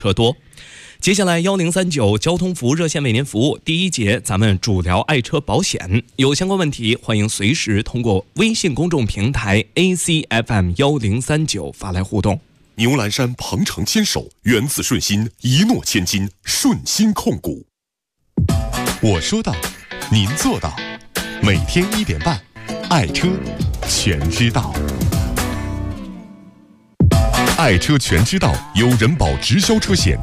车多。接下来1039交通服务热线为您服务。第一节咱们主聊爱车保险，有相关问题欢迎随时通过微信公众平台 ACFM1039 发来互动。 牛栏山鹏程牵手，源自顺心，一诺千金，顺心控股。我说到，您做到，每天1点半，爱车全知道。爱车全知道由人保直销车险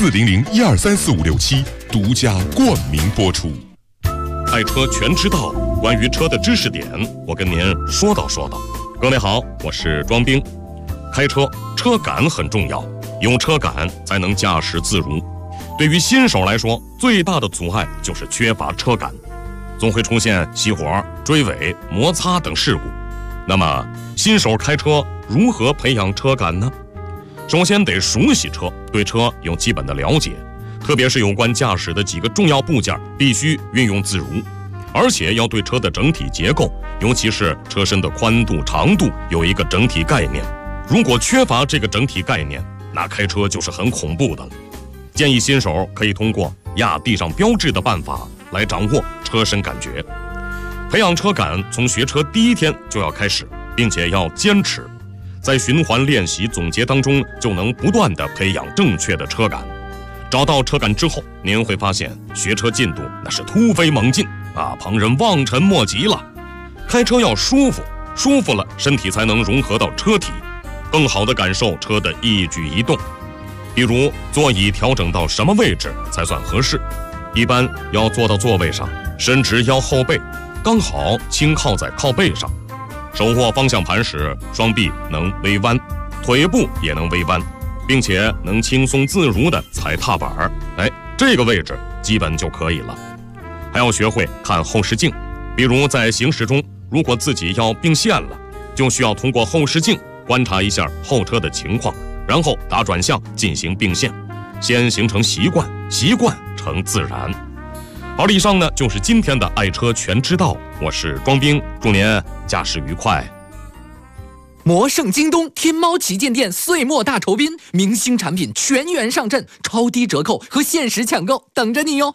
400123456独家冠名播出。 爱车全知道，关于车的知识点，我跟您说道说道。各位好，我是庄兵。开车，车感很重要，有车感才能驾驶自如。对于新手来说，最大的阻碍就是缺乏车感，总会出现熄火、追尾、摩擦等事故。那么，新手开车如何培养车感呢？首先得熟悉车，对车有基本的了解，特别是有关驾驶的几个重要部件必须运用自如，而且要对车的整体结构，尤其是车身的宽度、长度有一个整体概念。如果缺乏这个整体概念，那开车就是很恐怖的了。建议新手可以通过压地上标志的办法来掌握车身感觉。培养车感从学车第一天就要开始，并且要坚持，在循环练习总结当中就能不断地培养正确的车感。找到车感之后，您会发现学车进度那是突飞猛进啊，旁人望尘莫及了。开车要舒服，舒服了身体才能融合到车体，更好地感受车的一举一动。比如座椅调整到什么位置才算合适，一般要坐到座位上，伸直腰后背，刚好轻靠在靠背上。手握方向盘时，双臂能微弯，腿部也能微弯，并且能轻松自如地踩踏板。这个位置基本就可以了。还要学会看后视镜，比如在行驶中，如果自己要并线了，就需要通过后视镜观察一下后车的情况，然后打转向进行并线，先形成习惯，习惯成自然。好了，以上呢就是今天的爱车全知道，我是庄兵，祝您驾驶愉快。 魔圣京东天猫旗舰店岁末大酬宾，明星产品全员上阵，超低折扣和限时抢购等着你哟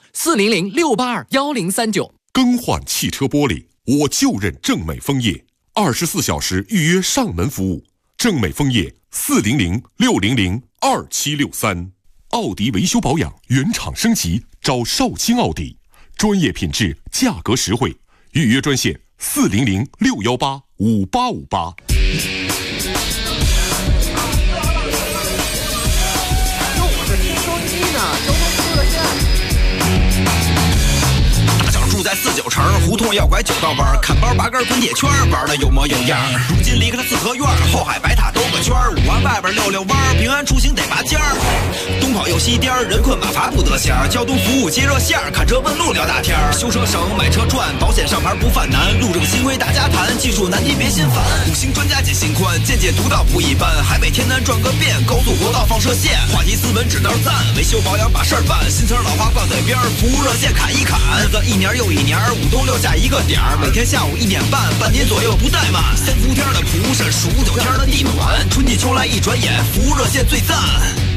！400-682-1039。 更换汽车玻璃，我就认正美枫叶，24小时预约上门服务。正美枫叶400-600-2763。奥迪维修保养原厂升级，找少卿奥迪，专业品质，价格实惠。预约专线400-618-5858。 住在49城，胡同要拐9道弯，看包拔根滚铁圈，玩的有模有样。如今离开了四合院，后海白塔兜个圈，5环外边溜溜弯，平安出行得拔尖儿。东跑又西颠，人困马乏不得闲。交通服务接热线，看车问路聊大天。修车省，买车赚，保险上牌不犯难。路正新规大家谈，技术难题别心烦。5星专家解心宽，见解独到不一般。海北天南转个遍，高速国道放射线。话题斯文指道赞，维修保养把事儿办。新词老话挂嘴边，服务热线砍一砍。日子一年又一年，5冬6夏一个点儿，每天下午1点半，半年左右不怠慢。3伏天的蒲山，数9天的地暖，春季秋来一转眼，服务热线最赞。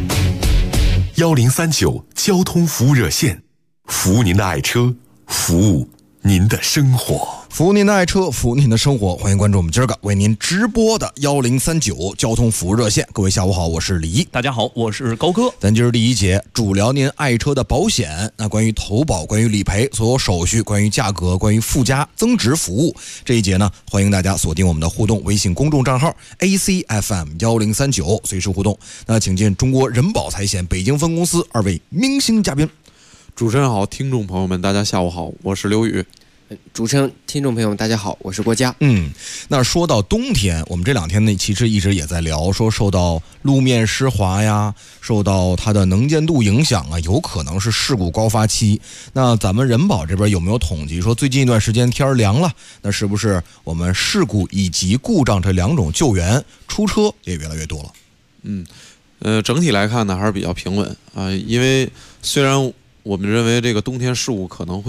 1039交通服务热线，服务您的爱车，服务您的生活。 服务您的爱车，服务您的生活，欢迎关注我们今儿个为您直播的1039交通服务热线。各位下午好，我是李一。 大家好，我是高哥。 咱今儿第一节主聊您爱车的保险，那关于投保、关于理赔、所有手续、关于价格、关于附加增值服务，这一节呢，欢迎大家锁定我们的互动微信公众账号 ACFM1039，随时互动。那请进中国人保财险北京分公司2位明星嘉宾。 主持人好，听众朋友们大家下午好，我是刘宇。 主持人、听众朋友们大家好，我是郭嘉。 那说到冬天，我们这2天呢其实一直也在聊，说受到路面湿滑呀，受到它的能见度影响啊，有可能是事故高发期。那咱们人保这边有没有统计说最近一段时间天凉了，那是不是我们事故以及故障这2种救援出车也越来越多了？ 整体来看呢还是比较平稳啊，因为虽然我们认为这个冬天事故可能会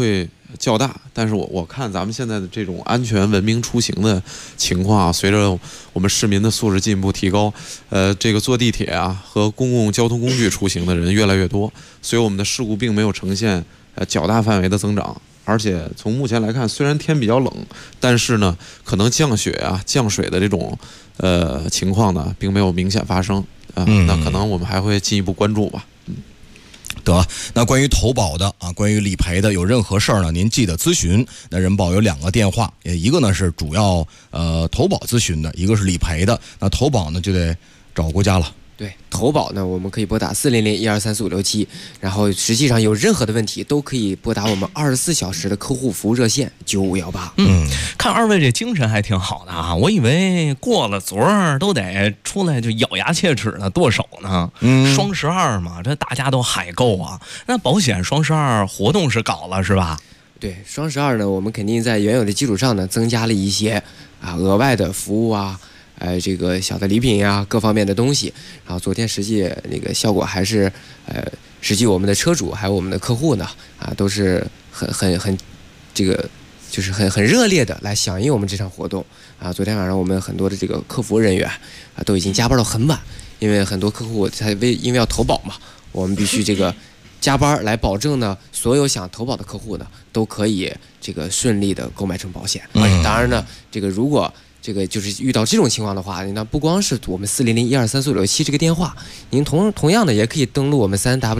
较大，但是我看咱们现在的这种安全文明出行的情况啊，随着我们市民的素质进一步提高，这个坐地铁啊和公共交通工具出行的人越来越多，所以我们的事故并没有呈现较大范围的增长。而且从目前来看，虽然天比较冷，但是呢，可能降雪啊、降水的这种情况呢，并没有明显发生啊。那可能我们还会进一步关注吧。 得，那关于投保的啊，关于理赔的，有任何事儿呢，您记得咨询。那人保有2个电话，一个呢是主要投保咨询的，一个是理赔的。那投保呢就得找国家了。 对，投保呢，我们可以拨打400-1234567，然后实际上有任何的问题都可以拨打我们24小时的客户服务热线9518。 看二位这精神还挺好的啊，我以为过了昨儿都得出来就咬牙切齿的剁手呢。双12嘛，这大家都海购啊。那保险双12活动是搞了是吧？ 对，双12呢，我们肯定在原有的基础上呢，增加了一些额外的服务啊。这个小的礼品呀，各方面的东西，然后昨天实际那个效果还是，实际我们的车主还有我们的客户呢，都是很这个就是很热烈的来响应我们这场活动啊。昨天晚上我们很多的这个客服人员都已经加班到很晚，因为很多客户因为要投保嘛，我们必须这个加班来保证呢，所有想投保的客户呢都可以这个顺利的购买成保险。当然呢，这个如果这个就是遇到这种情况的话，那不光是我们400-1234567这个电话，您同样的也可以登录我们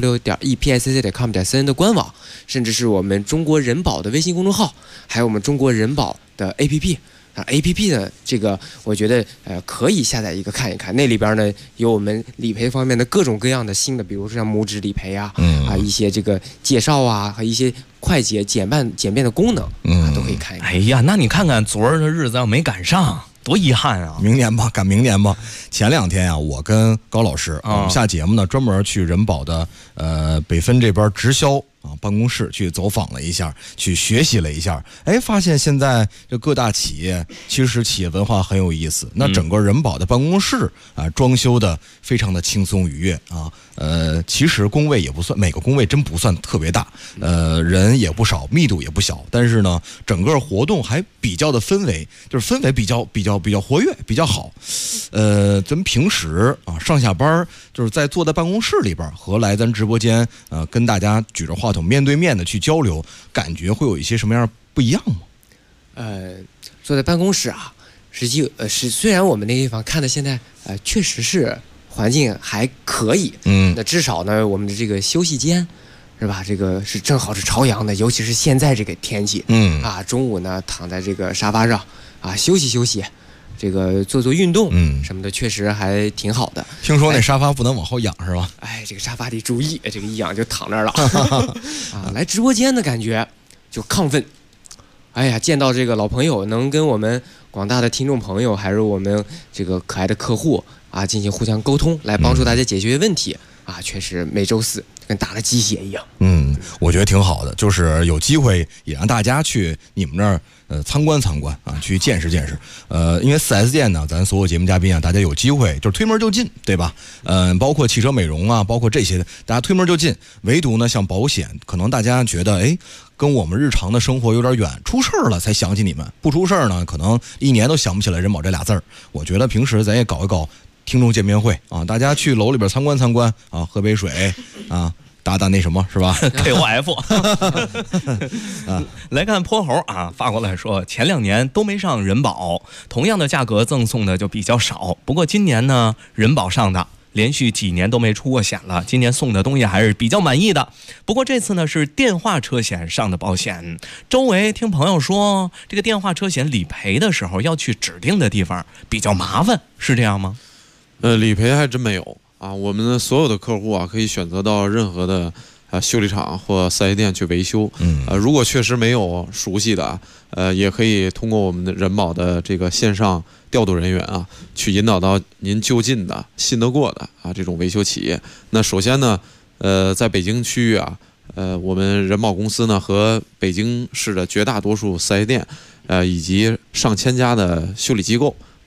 3w.epsc.com.cn 的官网，甚至是我们中国人保的微信公众号，还有我们中国人保的 APP。APP 呢，这个我觉得可以下载一个看一看，那里边呢有我们理赔方面的各种各样的新的，比如说像拇指理赔啊，一些这个介绍啊，和一些快捷简便的功能都可以看一看。 哎呀，那你看看昨儿的日子要没赶上，多遗憾啊！ 明年吧，赶明年吧。前2天啊，我跟高老师，我们下节目呢，专门去人保的北分这边直销办公室去走访了一下，去学习了一下，发现现在这各大企业其实企业文化很有意思。那整个人保的办公室装修的非常的轻松愉悦啊。其实工位也不算，每个工位真不算特别大，人也不少，密度也不小，但是呢，整个活动还比较的氛围比较活跃，比较好。咱们平时上下班就是坐在办公室里边和来咱直播间跟大家举着话筒面对面的去交流，感觉会有一些什么样不一样吗？ 坐在办公室实际虽然我们那个地方看的现在确实是环境还可以，那至少呢我们的这个休息间是吧？这个是正好是朝阳的，尤其是现在这个天气，中午呢躺在这个沙发上休息休息。这个做运动，什么的，确实还挺好的。 听说那沙发不能往后仰是吧？ 这个沙发得注意，这个一仰就躺那儿了。来直播间的感觉就亢奋。见到这个老朋友，能跟我们广大的听众朋友，还是我们这个可爱的客户进行互相沟通，来帮助大家解决问题确实每周4跟打了鸡血一样。 我觉得挺好的，就是有机会也让大家去你们那儿参观参观去见识见识。因为4S店呢，咱所有节目嘉宾大家有机会就是推门就进，对吧？包括汽车美容包括这些，大家推门就进。唯独呢，像保险，可能大家觉得跟我们日常的生活有点远，出事儿了才想起你们，不出事儿呢，可能1年都想不起来人保这俩字儿。我觉得平时咱也搞一搞听众见面会大家去楼里边参观参观喝杯水打那什么是吧 KOF 来看泼猴发过来说，前2年都没上人保，同样的价格赠送的就比较少。不过今年呢，人保上的，连续几年都没出过险了，今年送的东西还是比较满意的。不过这次呢是电话车险上的保险，周围听朋友说，这个电话车险理赔的时候要去指定的地方比较麻烦，是这样吗？ 理赔还真没有我们的所有的客户可以选择到任何的修理厂或4S店去维修。如果确实没有熟悉的也可以通过我们的人保的这个线上调度人员去引导到您就近的信得过的这种维修企业。那首先呢在北京区域我们人保公司呢和北京市的绝大多数4S店以及上千家的修理机构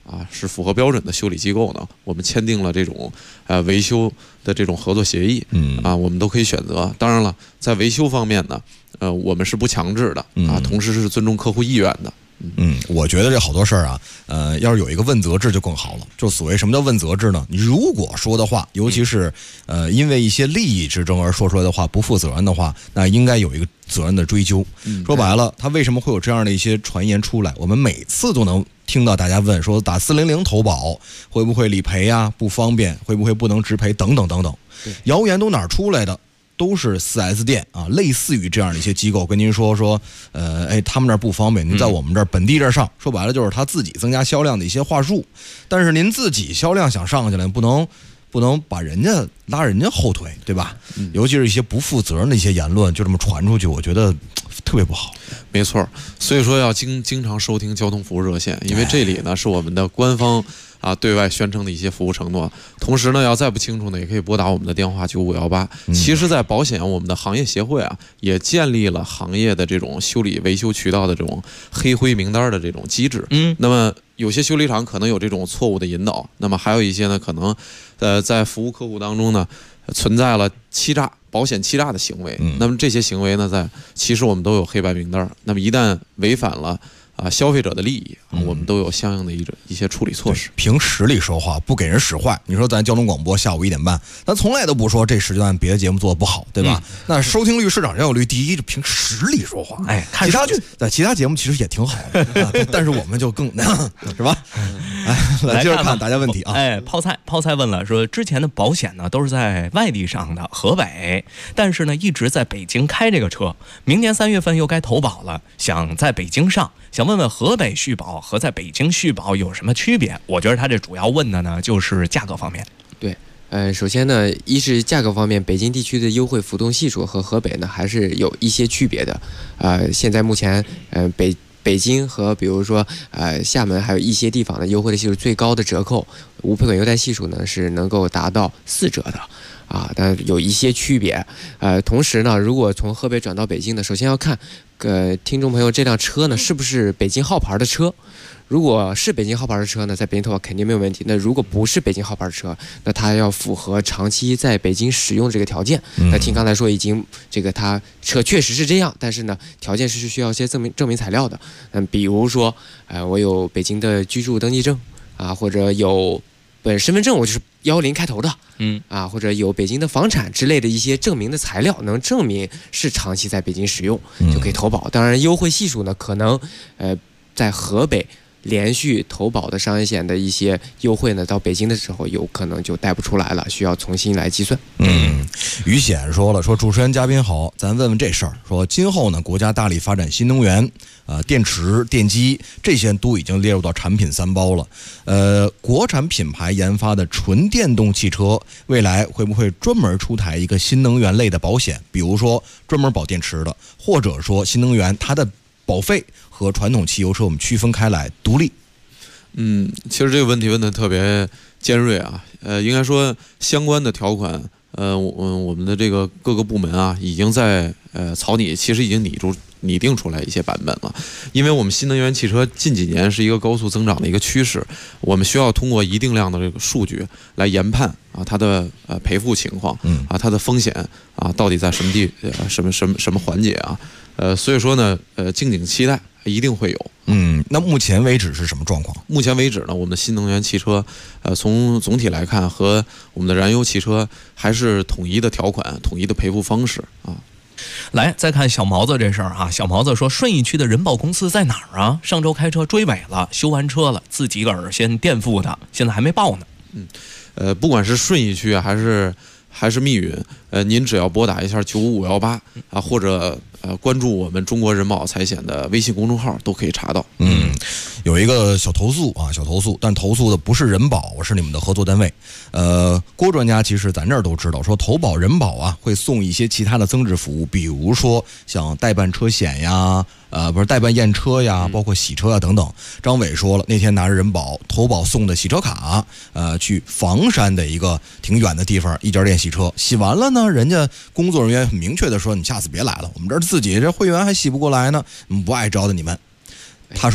是符合标准的修理机构呢，我们签订了这种维修的这种合作协议，我们都可以选择。当然了，在维修方面呢，我们是不强制的同时是尊重客户意愿的。 我觉得这好多事儿啊，要是有一个问责制就更好了。就所谓什么叫问责制呢？你如果说的话，尤其是因为一些利益之争而说出来的话不负责任的话，那应该有一个责任的追究。说白了，他为什么会有这样的一些传言出来？我们每次都能听到大家问说，打400投保会不会理赔啊？不方便，会不会不能直赔等等等等。谣言都哪儿出来的？都是4S 店啊，类似于这样的一些机构跟您说，他们那儿不方便，您在我们这儿本地这儿上，说白了就是他自己增加销量的一些话术。但是您自己销量想上去了，不能把人家拉人家后腿，对吧？尤其是一些不负责任的一些言论就这么传出去，我觉得特别不好。 没错，所以说要经常收听交通服务热线，因为这里呢是我们的官方对外宣称的一些服务承诺。同时呢，要再不清楚呢，也可以拨打我们的电话9518。其实，在保险我们的行业协会也建立了行业的这种修理维修渠道的这种黑灰名单的这种机制。那么有些修理厂可能有这种错误的引导，那么还有一些呢，可能在服务客户当中呢，存在了欺诈、保险欺诈的行为。那么这些行为呢，其实我们都有黑白名单。那么一旦违反了消费者的利益，我们都有相应的一些处理措施。 凭实力说话，不给人使坏。你说咱交通广播下午1点半，咱从来都不说这时段别的节目做的不好，对吧？那收听率、市场占有率第一，凭实力说话。 看其他节目其实也挺好的，但是我们就更是吧？来接着看大家问题啊。 泡菜问了，说之前的保险呢都是在外地上的河北，但是呢一直在北京开这个车，明年3月份又该投保了，想在北京上。想问问河北续保和在北京续保有什么区别？我觉得他这主要问的呢就是价格方面。 对，首先呢，一是价格方面，北京地区的优惠浮动系数和河北呢还是有一些区别的。现在目前北京和比如说厦门还有一些地方的优惠的系数最高的折扣无赔款优待系数呢是能够达到4折的。但有一些区别。同时呢，如果从河北转到北京呢，首先要看听众朋友这辆车呢是不是北京号牌的车。如果是北京号牌的车呢，在北京投保肯定没有问题。那如果不是北京号牌的车，那它要符合长期在北京使用这个条件。那听刚才说已经它车确实是这样，但是呢，条件是需要一些证明材料的。比如说我有北京的居住登记证或者有身份证我就是10开头的，或者有北京的房产之类的一些证明的材料，能证明是长期在北京使用，就可以投保。当然，优惠系数呢，可能在河北连续投保的商业险的一些优惠呢，到北京的时候有可能就带不出来了，需要重新来计算。 于显说主持人嘉宾好，咱问问这事儿，说今后呢，国家大力发展新能源，电池、电机这些都已经列入到产品3包了。国产品牌研发的纯电动汽车，未来会不会专门出台一个新能源类的保险？比如说专门保电池的，或者说新能源它的保费和传统汽油车我们区分开来独立。 其实这个问题问得特别尖锐应该说相关的条款我们的这个各个部门已经在草拟，其实已经拟定出来一些版本了。因为我们新能源汽车近几年是一个高速增长的一个趋势，我们需要通过一定量的这个数据来研判它的赔付情况它的风险到底在什么环节所以说呢敬请期待，一定会有。 那目前为止是什么状况？ 目前为止呢，我们的新能源汽车，从总体来看和我们的燃油汽车还是统一的条款、统一的赔付方式来，再看小毛子这事儿小毛子说，顺义区的人保公司在哪儿上周开车追尾了，修完车了，自己个儿先垫付的，现在还没报呢。 不管是顺义区还是密云，您只要拨打一下95518或者关注我们中国人保财险的微信公众号都可以查到。 有一个小投诉，但投诉的不是人保，是你们的合作单位。郭专家其实咱这儿都知道，说投保人保会送一些其他的增值服务，比如说像代办车险呀，代办验车呀，包括洗车呀等等。张伟说了，那天拿着人保投保送的洗车卡，去房山的一个挺远的地方一家店洗车，洗完了呢，人家工作人员很明确的说，你下次别来了，我们这儿自己这会员还洗不过来呢，不爱招的你们。他说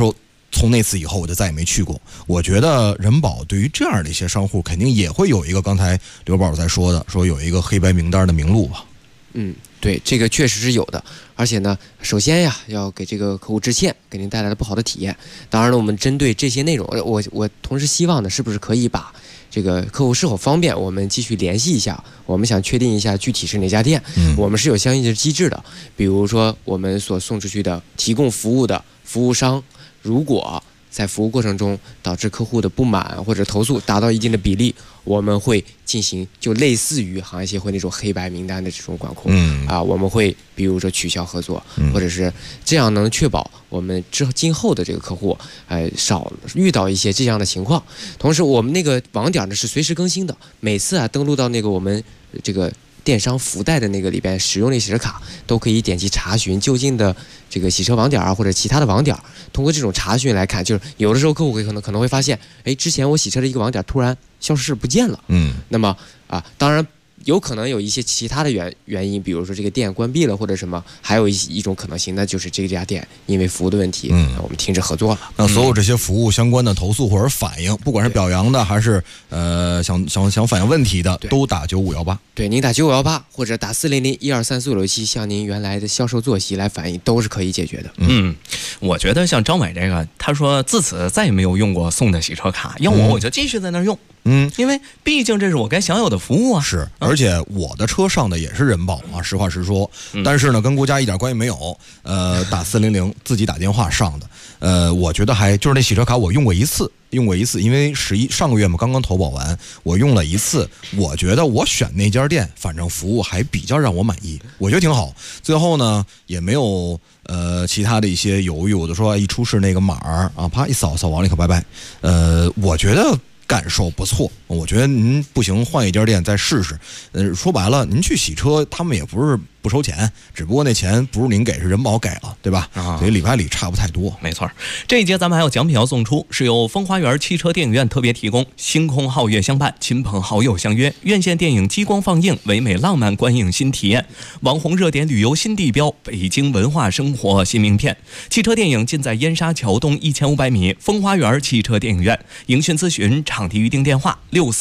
从那次以后我就再也没去过。我觉得人保对于这样的一些商户，肯定也会有一个刚才刘宝在说的，说有一个黑白名单的名录吧。 对，这个确实是有的。而且呢，首先呀，要给这个客户致歉，给您带来了不好的体验。当然了，我们针对这些内容，我同时希望呢，是不是可以把这个客户是否方便，我们继续联系一下，我们想确定一下具体是哪家店，我们是有相应的机制的。比如说，我们所送出去的提供服务的服务商，如果在服务过程中导致客户的不满或者投诉达到一定的比例，我们会进行就类似于行业协会那种黑白名单的这种管控。我们会比如说取消合作，或者是这样能确保我们今后的这个客户少遇到一些这样的情况。同时，我们那个网点呢是随时更新的，每次登录到那个我们这个电商附带的那个里边使用那洗车卡，都可以点击查询就近的这个洗车网点或者其他的网点。通过这种查询来看，就是有的时候客户可能会发现，之前我洗车的一个网点突然消失不见了。那么当然有可能有一些其他的原因，比如说这个店关闭了或者什么，还有一种可能性，那就是这家店因为服务的问题，我们停止合作了。 那所有这些服务相关的投诉或者反映，不管是表扬的还是想反映问题的，都打9518。 对，您打9518或者打400-1234-567，向您原来的销售作息来反映，都是可以解决的。 我觉得像张伟这个，他说自此再也没有用过送的洗车卡，要我就继续在那儿用。因为毕竟这是我该享有的服务啊。 是，而且我的车上的也是人保啊，实话实说。但是呢，跟国家一点关系没有。打400自己打电话上的。我觉得还就是那洗车卡我用过一次，因为上个月嘛刚刚投保完，我用了一次。我觉得我选那家店，反正服务还比较让我满意，我觉得挺好。最后呢，也没有其他的一些犹豫，我就说一出示那个码啪一扫完了一口拜拜。我觉得感受不错，我觉得您不行换一家店再试试。说白了，您去洗车，他们也不是不收钱，只不过那钱不是您给，是人保给了，对吧？所以里外里差不太多。 没错，这一节咱们还有奖品要送出，是由风花园汽车电影院特别提供，星空皓月相伴，亲朋好友相约，院线电影激光放映，唯美浪漫观影新体验，网红热点旅游新地标，北京文化生活新名片。汽车电影尽在燕莎桥东1500米风花园汽车电影院，营讯咨询场地预订电话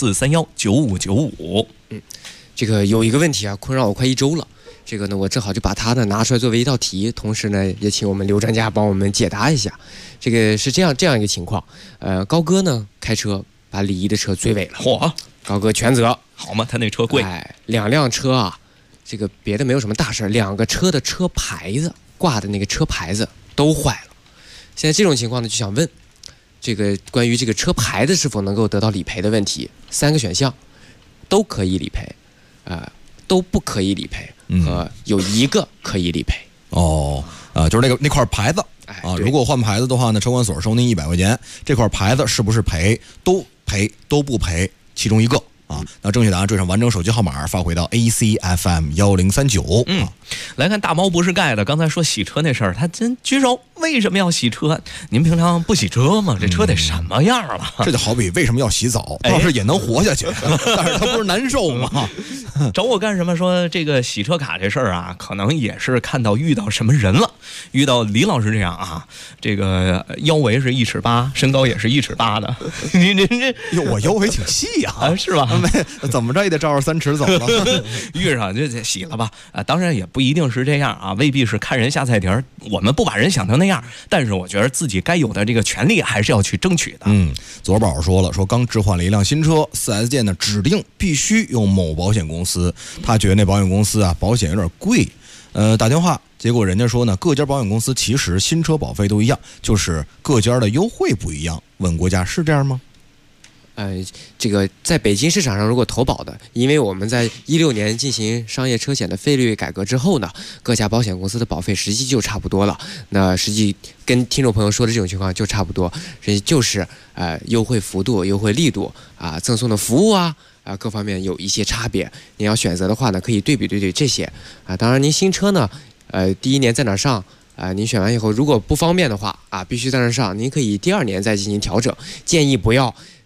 64319595。 这个有一个问题困扰我快1周了。这个呢，我正好就把它呢拿出来作为一道题，同时呢，也请我们刘专家帮我们解答一下。这个是这样一个情况，高哥呢开车把李姨的车追尾了， 嚯， 高哥全责， 好嘛，他那车贵 ，2辆车这个别的没有什么大事，2个车的车牌子挂的那个车牌子都坏了。现在这种情况呢，就想问，这个关于这个车牌子是否能够得到理赔的问题，3个选项都可以理赔，都不可以理赔。和有一个可以理赔就是那块牌子如果换牌子的话呢，车管所收您100块钱。这块牌子是不是赔？都赔，都不赔，其中一个那正确答案缀上完整手机号码发回到 ACFM1039。 来看大猫不是盖的，刚才说洗车那事儿，他真举手，为什么要洗车？您平常不洗车吗？这车得什么样了？ 这就好比为什么要洗澡，倒是也能活下去，但是他不是难受吗？ 找我干什么？说这个洗车卡这事儿可能也是看到遇到什么人了，遇到李老师这样这个腰围是1尺8，身高也是1尺8的，您这我腰围挺细是吧？ 怎么着也得照着3尺走了。 遇上就洗了吧当然也不一定是这样未必是看人下菜碟儿，我们不把人想成那样，但是我觉得自己该有的这个权利还是要去争取的。 左宝说了，说刚置换了一辆新车，4S 店呢指定必须用某保险公司，他觉得那保险公司保险有点贵，打电话，结果人家说呢，各家保险公司其实新车保费都一样，就是各家的优惠不一样。问国家是这样吗？ 这个在北京市场上，如果投保的，因为我们在16年进行商业车险的费率改革之后呢，各家保险公司的保费实际就差不多了。那实际跟听众朋友说的这种情况就差不多，实际就是优惠幅度、优惠力度赠送的服务各方面有一些差别。你要选择的话呢，可以对比这些当然，您新车呢，第1年在哪上？您选完以后，如果不方便的话必须在那上，您可以第2年再进行调整。建议不要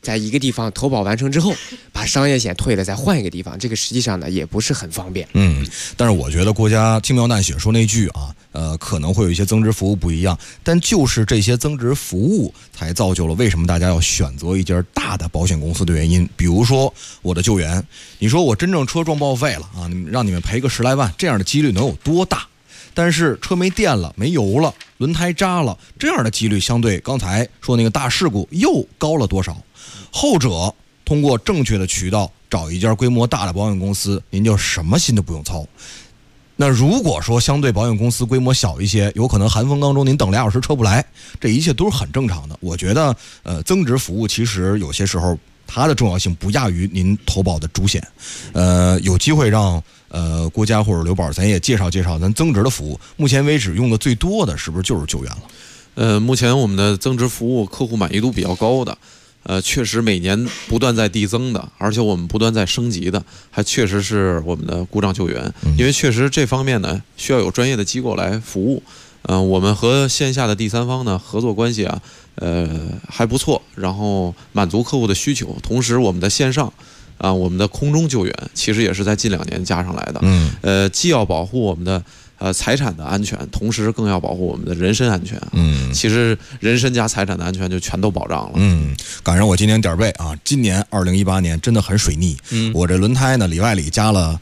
在一个地方投保完成之后，把商业险退了再换一个地方，这个实际上呢也不是很方便。 但是我觉得国家轻描淡写说那句啊，可能会有一些增值服务不一样，但就是这些增值服务才造就了为什么大家要选择一家大的保险公司的原因。比如说我的救援，你说我真正车撞报废了啊，让你们赔个10来万，这样的几率能有多大？但是车没电了、没油了、轮胎扎了，这样的几率相对刚才说那个大事故又高了多少？后者通过正确的渠道找一家规模大的保险公司，您就什么心都不用操。那如果说相对保险公司规模小一些，有可能寒风当中您等2小时车不来，这一切都是很正常的。我觉得增值服务其实有些时候它的重要性不亚于您投保的主险。有机会让国家或者刘宝咱也介绍介绍咱增值的服务。目前为止用的最多的是不是就是救援了？ 目前我们的增值服务客户满意度比较高的，确实每年不断在递增的，而且我们不断在升级的，还确实是我们的故障救援。因为确实这方面呢需要有专业的机构来服务。我们和线下的第三方呢合作关系啊，还不错，然后满足客户的需求。同时我们的线上啊，我们的空中救援其实也是在近2年加上来的。既要保护我们的财产的安全，同时更要保护我们的人身安全。其实人身加财产的安全就全都保障了。 赶上我今年点儿背啊，今年2018年真的很水逆。我这轮胎呢里外里加了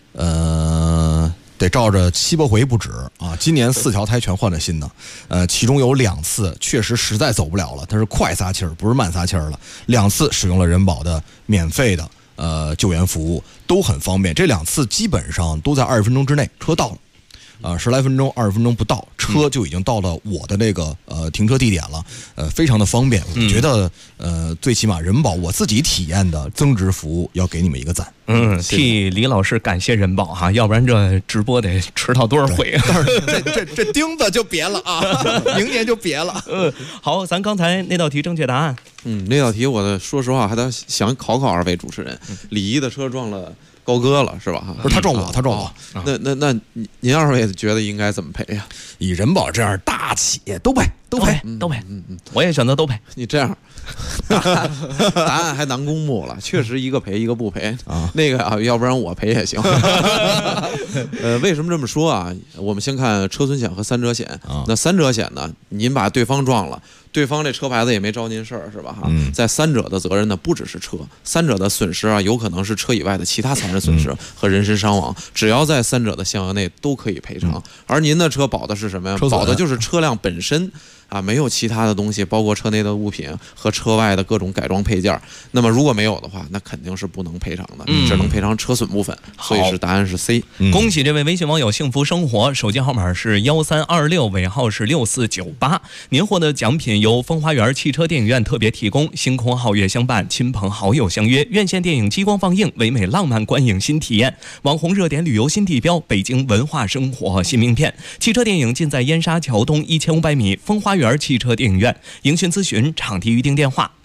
得照着7、8回不止啊！今年4条胎全换了新的，其中有2次确实实在走不了了，它是快撒气儿，不是慢撒气儿了。2次使用了人保的免费的救援服务，都很方便。这2次基本上都在20分钟之内，车到了。10来分钟、20分钟不到，车就已经到了我的那个停车地点了，非常的方便。我觉得最起码人保我自己体验的增值服务要给你们一个赞。 替李老师感谢人保哈，要不然这直播得迟到多少回啊？ 这钉子就别了啊，明年就别了。 好，咱刚才那道题正确答案。 那道题我说实话还得想考2位主持人。李一的车撞了高哥了是吧？ 不是他撞我，他撞我。 那您2位觉得应该怎么赔呀？ 以人保这样大企业都赔。 我也选择都赔。 你这样，答案还难公布了。确实一个赔一个不赔啊。那个啊，要不然我赔也行。为什么这么说啊？我们先看车损险和3者险。那3者险呢，您把对方撞了，对方这车牌子也没招您事儿是吧？在3者的责任呢，不只是车，3者的损失啊，有可能是车以外的其他财产损失和人身伤亡，只要在3者的项额内都可以赔偿。而您的车保的是什么呀？保的就是车辆本身。没有其他的东西，包括车内的物品和车外的各种改装配件。那么如果没有的话，那肯定是不能赔偿的，只能赔偿车损部分。所以是答案是 C。 恭喜这位微信网友幸福生活，手机号码是1326，尾号是6498。您获得奖品由风花园汽车电影院特别提供，星空皓月相伴，亲朋好友相约，院线电影激光放映，唯美浪漫观影新体验，网红热点旅游新地标，北京文化生活新名片。汽车电影尽在燕莎桥东1500米风花园汽车电影院。营询咨询场地预订电话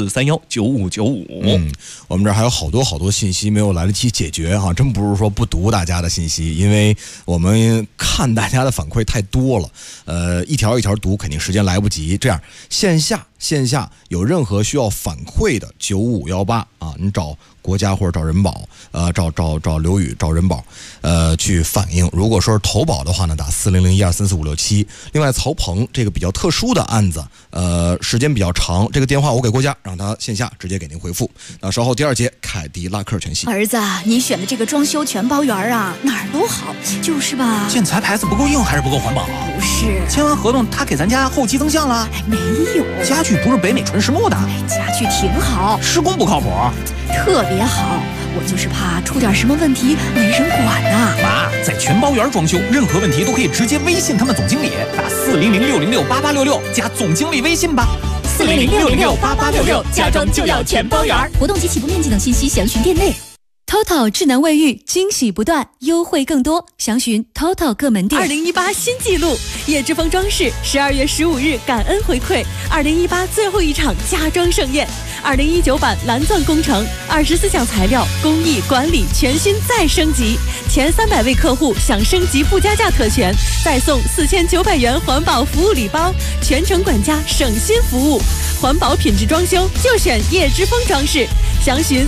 64319595。 我们这儿还有好多信息没有来得及解决哈，真不是说不读大家的信息，因为我们看大家的反馈太多了，一条一条读肯定时间来不及。这样线下有任何需要反馈的9518啊，你找国家或者找人保，找刘宇找人保，去反映。如果说是投保的话呢，打4001234567。另外曹鹏这个比较特殊的案子，时间比较长，这个电话我给国家，让他线下直接给您回复。那稍后第2节凯迪拉克全系。 儿子，你选的这个装修全包园啊，哪儿都好，就是吧？ 建材牌子不够硬还是不够环保？ 不是， 签完合同他给咱家后期增项了？ 没有， 家具不是北美纯实木的？ 家具挺好， 施工不靠谱， 特别好。我就是怕出点什么问题没人管呐。 妈，在全包园装修，任何问题都可以直接微信他们总经理，打400-606-8866加总经理微信吧。 400-606-8866，家装就要全包园。活动及起步面积等信息详询店内。 TOTO 智能卫浴，惊喜不断，优惠更多，详询 TOTO 各门店。 2018新纪录，叶之峰装饰12月15日感恩回馈2018最后一场家装盛宴 2019版蓝钻工程，24项材料工艺管理全新再升级，前300位客户享升级不加价特权，再送4900元环保服务礼包，全程管家省心服务，环保品质装修就选叶之峰装饰，详询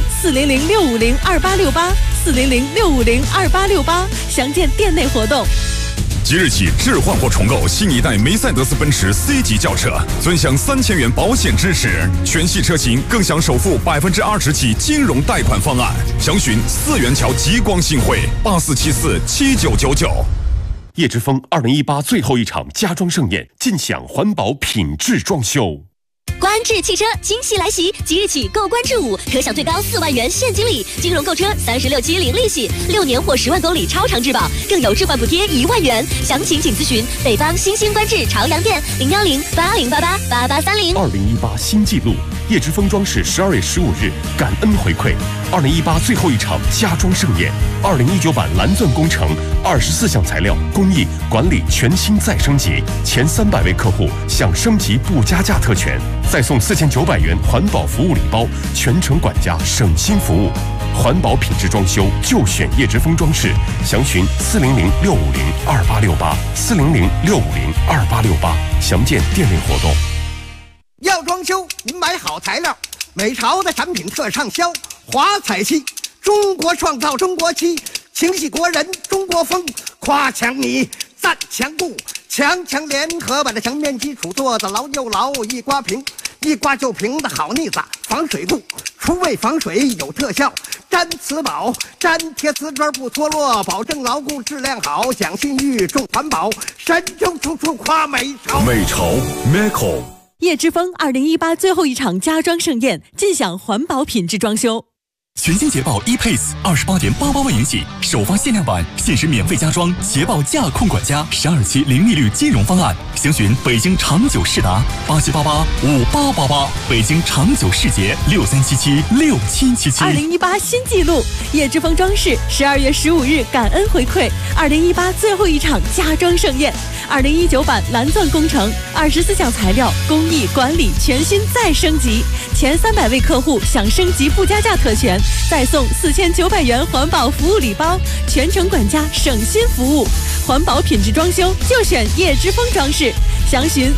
400-650-2868，400-650-2868，详见店内活动。 即日起置换或重购新一代梅赛德斯奔驰 C 级轿车，尊享3000元保险支持，全系车型更享首付20%起金融贷款方案。详询4元桥极光信汇84747999。 叶之峰2018最后一场家装盛宴，尽享环保品质装修。 观致汽车惊喜来袭，即日起购观致5可享最高4万元现金礼，金融购车36期零利息，6年或10万公里超长质保，更有置换补贴1万元。详情请咨询北方新兴观致朝阳店01080888830。 2018新纪录，叶之峰装饰12月15日感恩回馈2018最后一场家装盛宴，2019版蓝钻工程24项材料工艺管理全新再升级，前300位客户享升级不加价特权，再送4900元环保服务礼包，全程管家省心服务。环保品质装修就选叶之峰装饰，详询400-650-2868，400-650-2868，详见店内活动。 要装修，您买好材料，美潮的产品特畅销，华彩漆，中国创造中国漆，情系国人中国风，夸墙你赞墙固，强强联合把这墙面基础做得牢又牢，一刮平，一刮就平的好腻子，防水固，除味防水有特效，粘瓷宝，粘贴瓷砖不脱落，保证牢固质量好，讲信誉重环保，神州处处夸美潮。 美潮 Meco。 叶之峰2018最后一场家装盛宴，尽享环保品质装修。 全新捷豹 ePace28.88万元起，首发限量版，限时免费加装捷豹驾控管家12期零利率金融方案。详询北京长久世达87885888，北京长久世捷63776777。 2018新纪录，叶之峰装饰12月15日感恩回馈2018最后一场家装盛宴，2019版蓝钻工程24项材料工艺管理全新再升级，前300位客户享升级不加价特权，再送4900元环保服务礼包，全程管家省心服务，环保品质装修就选叶之峰装饰，详询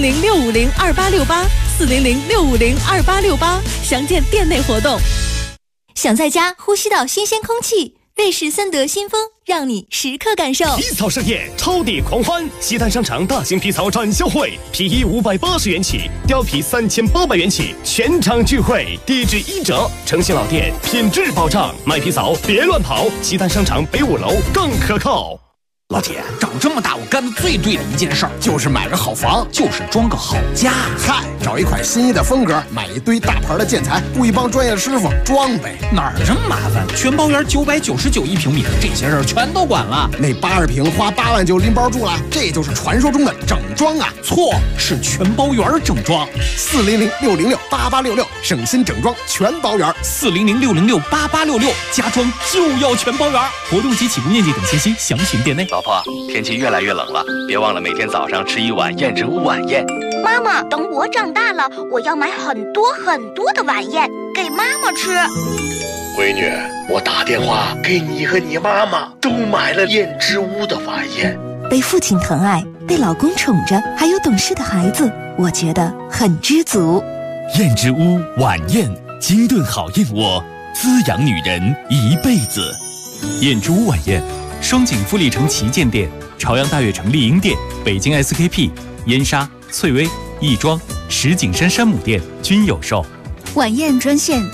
400-650-2868，400-650-2868，详见店内活动。 想在家呼吸到新鲜空气，瑞士森德新风让你时刻感受。 皮草盛宴，超抵狂欢！西单商场大型皮草展销会，皮衣580元起，貂皮3800元起，全场聚会，低至1折，诚信老店，品质保障。买皮草别乱跑，西单商场北5楼更可靠。 老铁，长这么大我干的最对的一件事儿，就是买个好房，就是装个好家。 嗨，找一款心仪的风格，买一堆大牌的建材，雇一帮专业师傅装呗。 哪儿这么麻烦？全包园999一平米，这些事儿全都管了。 那80平花8万就拎包住了，这就是传说中的整装啊！ 错，是全包园整装。 400-606-8866，省心整装全包园。 400-606-8866，家装就要全包园。活动及起步面积等信息详询店内。 老婆，天气越来越冷了，别忘了每天早上吃一碗燕之屋晚宴。 妈妈，等我长大了，我要买很多很多的晚宴给妈妈吃。 闺女，我打电话给你和你妈妈都买了燕之屋的晚宴。 被父亲疼爱，被老公宠着，还有懂事的孩子，我觉得很知足。 燕之屋晚宴，精炖好燕窝，滋养女人一辈子。 燕之屋晚宴，双井富力城旗舰店、朝阳大悦城丽婴店、北京 SKP、燕莎、翠微、亦庄、石景山山姆店均有售。 晚宴专线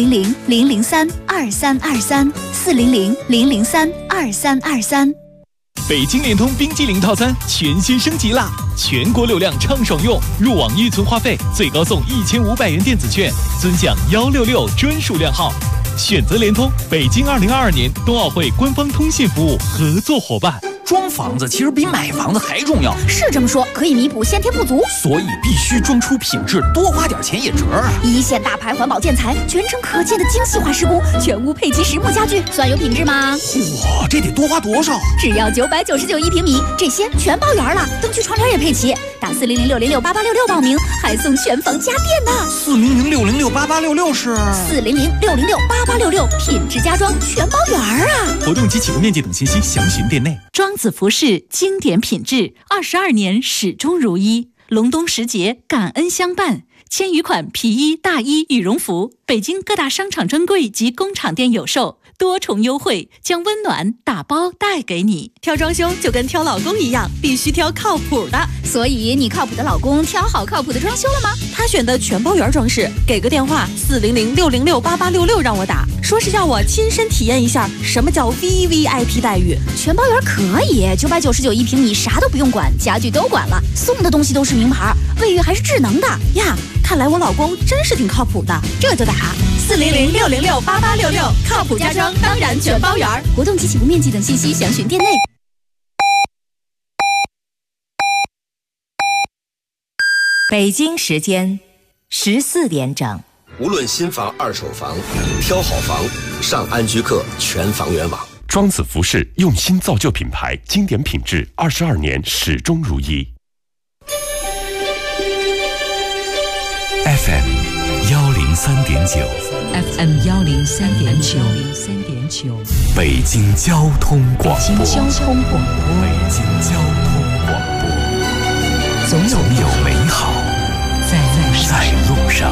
400-003-2323，400-003-2323。 北京联通冰激凌套餐全新升级啦！全国流量畅爽用，入网预存话费最高送1500元电子券，尊享166专属量号。选择联通，北京2022年冬奥会官方通信服务合作伙伴。 装房子其实比买房子还重要。 是这么说，可以弥补先天不足， 所以必须装出品质，多花点钱也值啊！ 一线大牌环保建材，全程可见的精细化施工，全屋配齐实木家具，算有品质吗？ 哇，这得多花多少？ 只要999一平米，这些全包圆了，灯具窗帘也配齐。打400-606-8866报名，还送全房家电呢。 400-606-8866是 400-606-8866，品质家装全包圆啊！ 活动及启动面积等信息详询店内。 庄子服饰经典品质，22年始终如一。隆冬时节，感恩相伴。千余款皮衣、大衣、羽绒服，北京各大商场专柜及工厂店有售，多重优惠，将温暖打包带给你。 挑装修就跟挑老公一样，必须挑靠谱的。 所以你靠谱的老公挑好靠谱的装修了吗？ 他选的全包圆装饰，给个电话400-606-8866让我打，说是要我亲身体验一下什么叫 VVIP 待遇。 全包圆可以，999一平米，啥都不用管，家具都管了，送的东西都是名牌，卫浴还是智能的呀。看来我老公真是挺靠谱的， 这就打 400-606-8866，靠谱家装当然全包圆。 活动及启动面积等信息详询店内。 北京时间14点整。 无论新房、二手房，挑好房，上安居客全房源网。 庄子服饰用心造就品牌，经典品质，22年始终如一。 FM 103.9 FM 103.9 北京交通广播。 北京交通广播。总有美好在路上。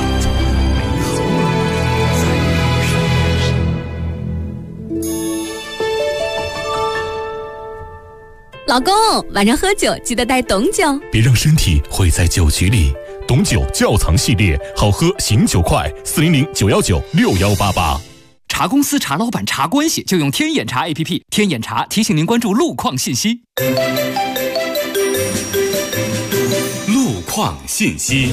老公，晚上喝酒记得带董酒， 别让身体毁在酒局里。董酒窖藏系列，好喝醒酒快，400-919-6188。 查公司、查老板、查关系，就用天眼查 APP。天眼查提醒您关注路况信息。 路况信息。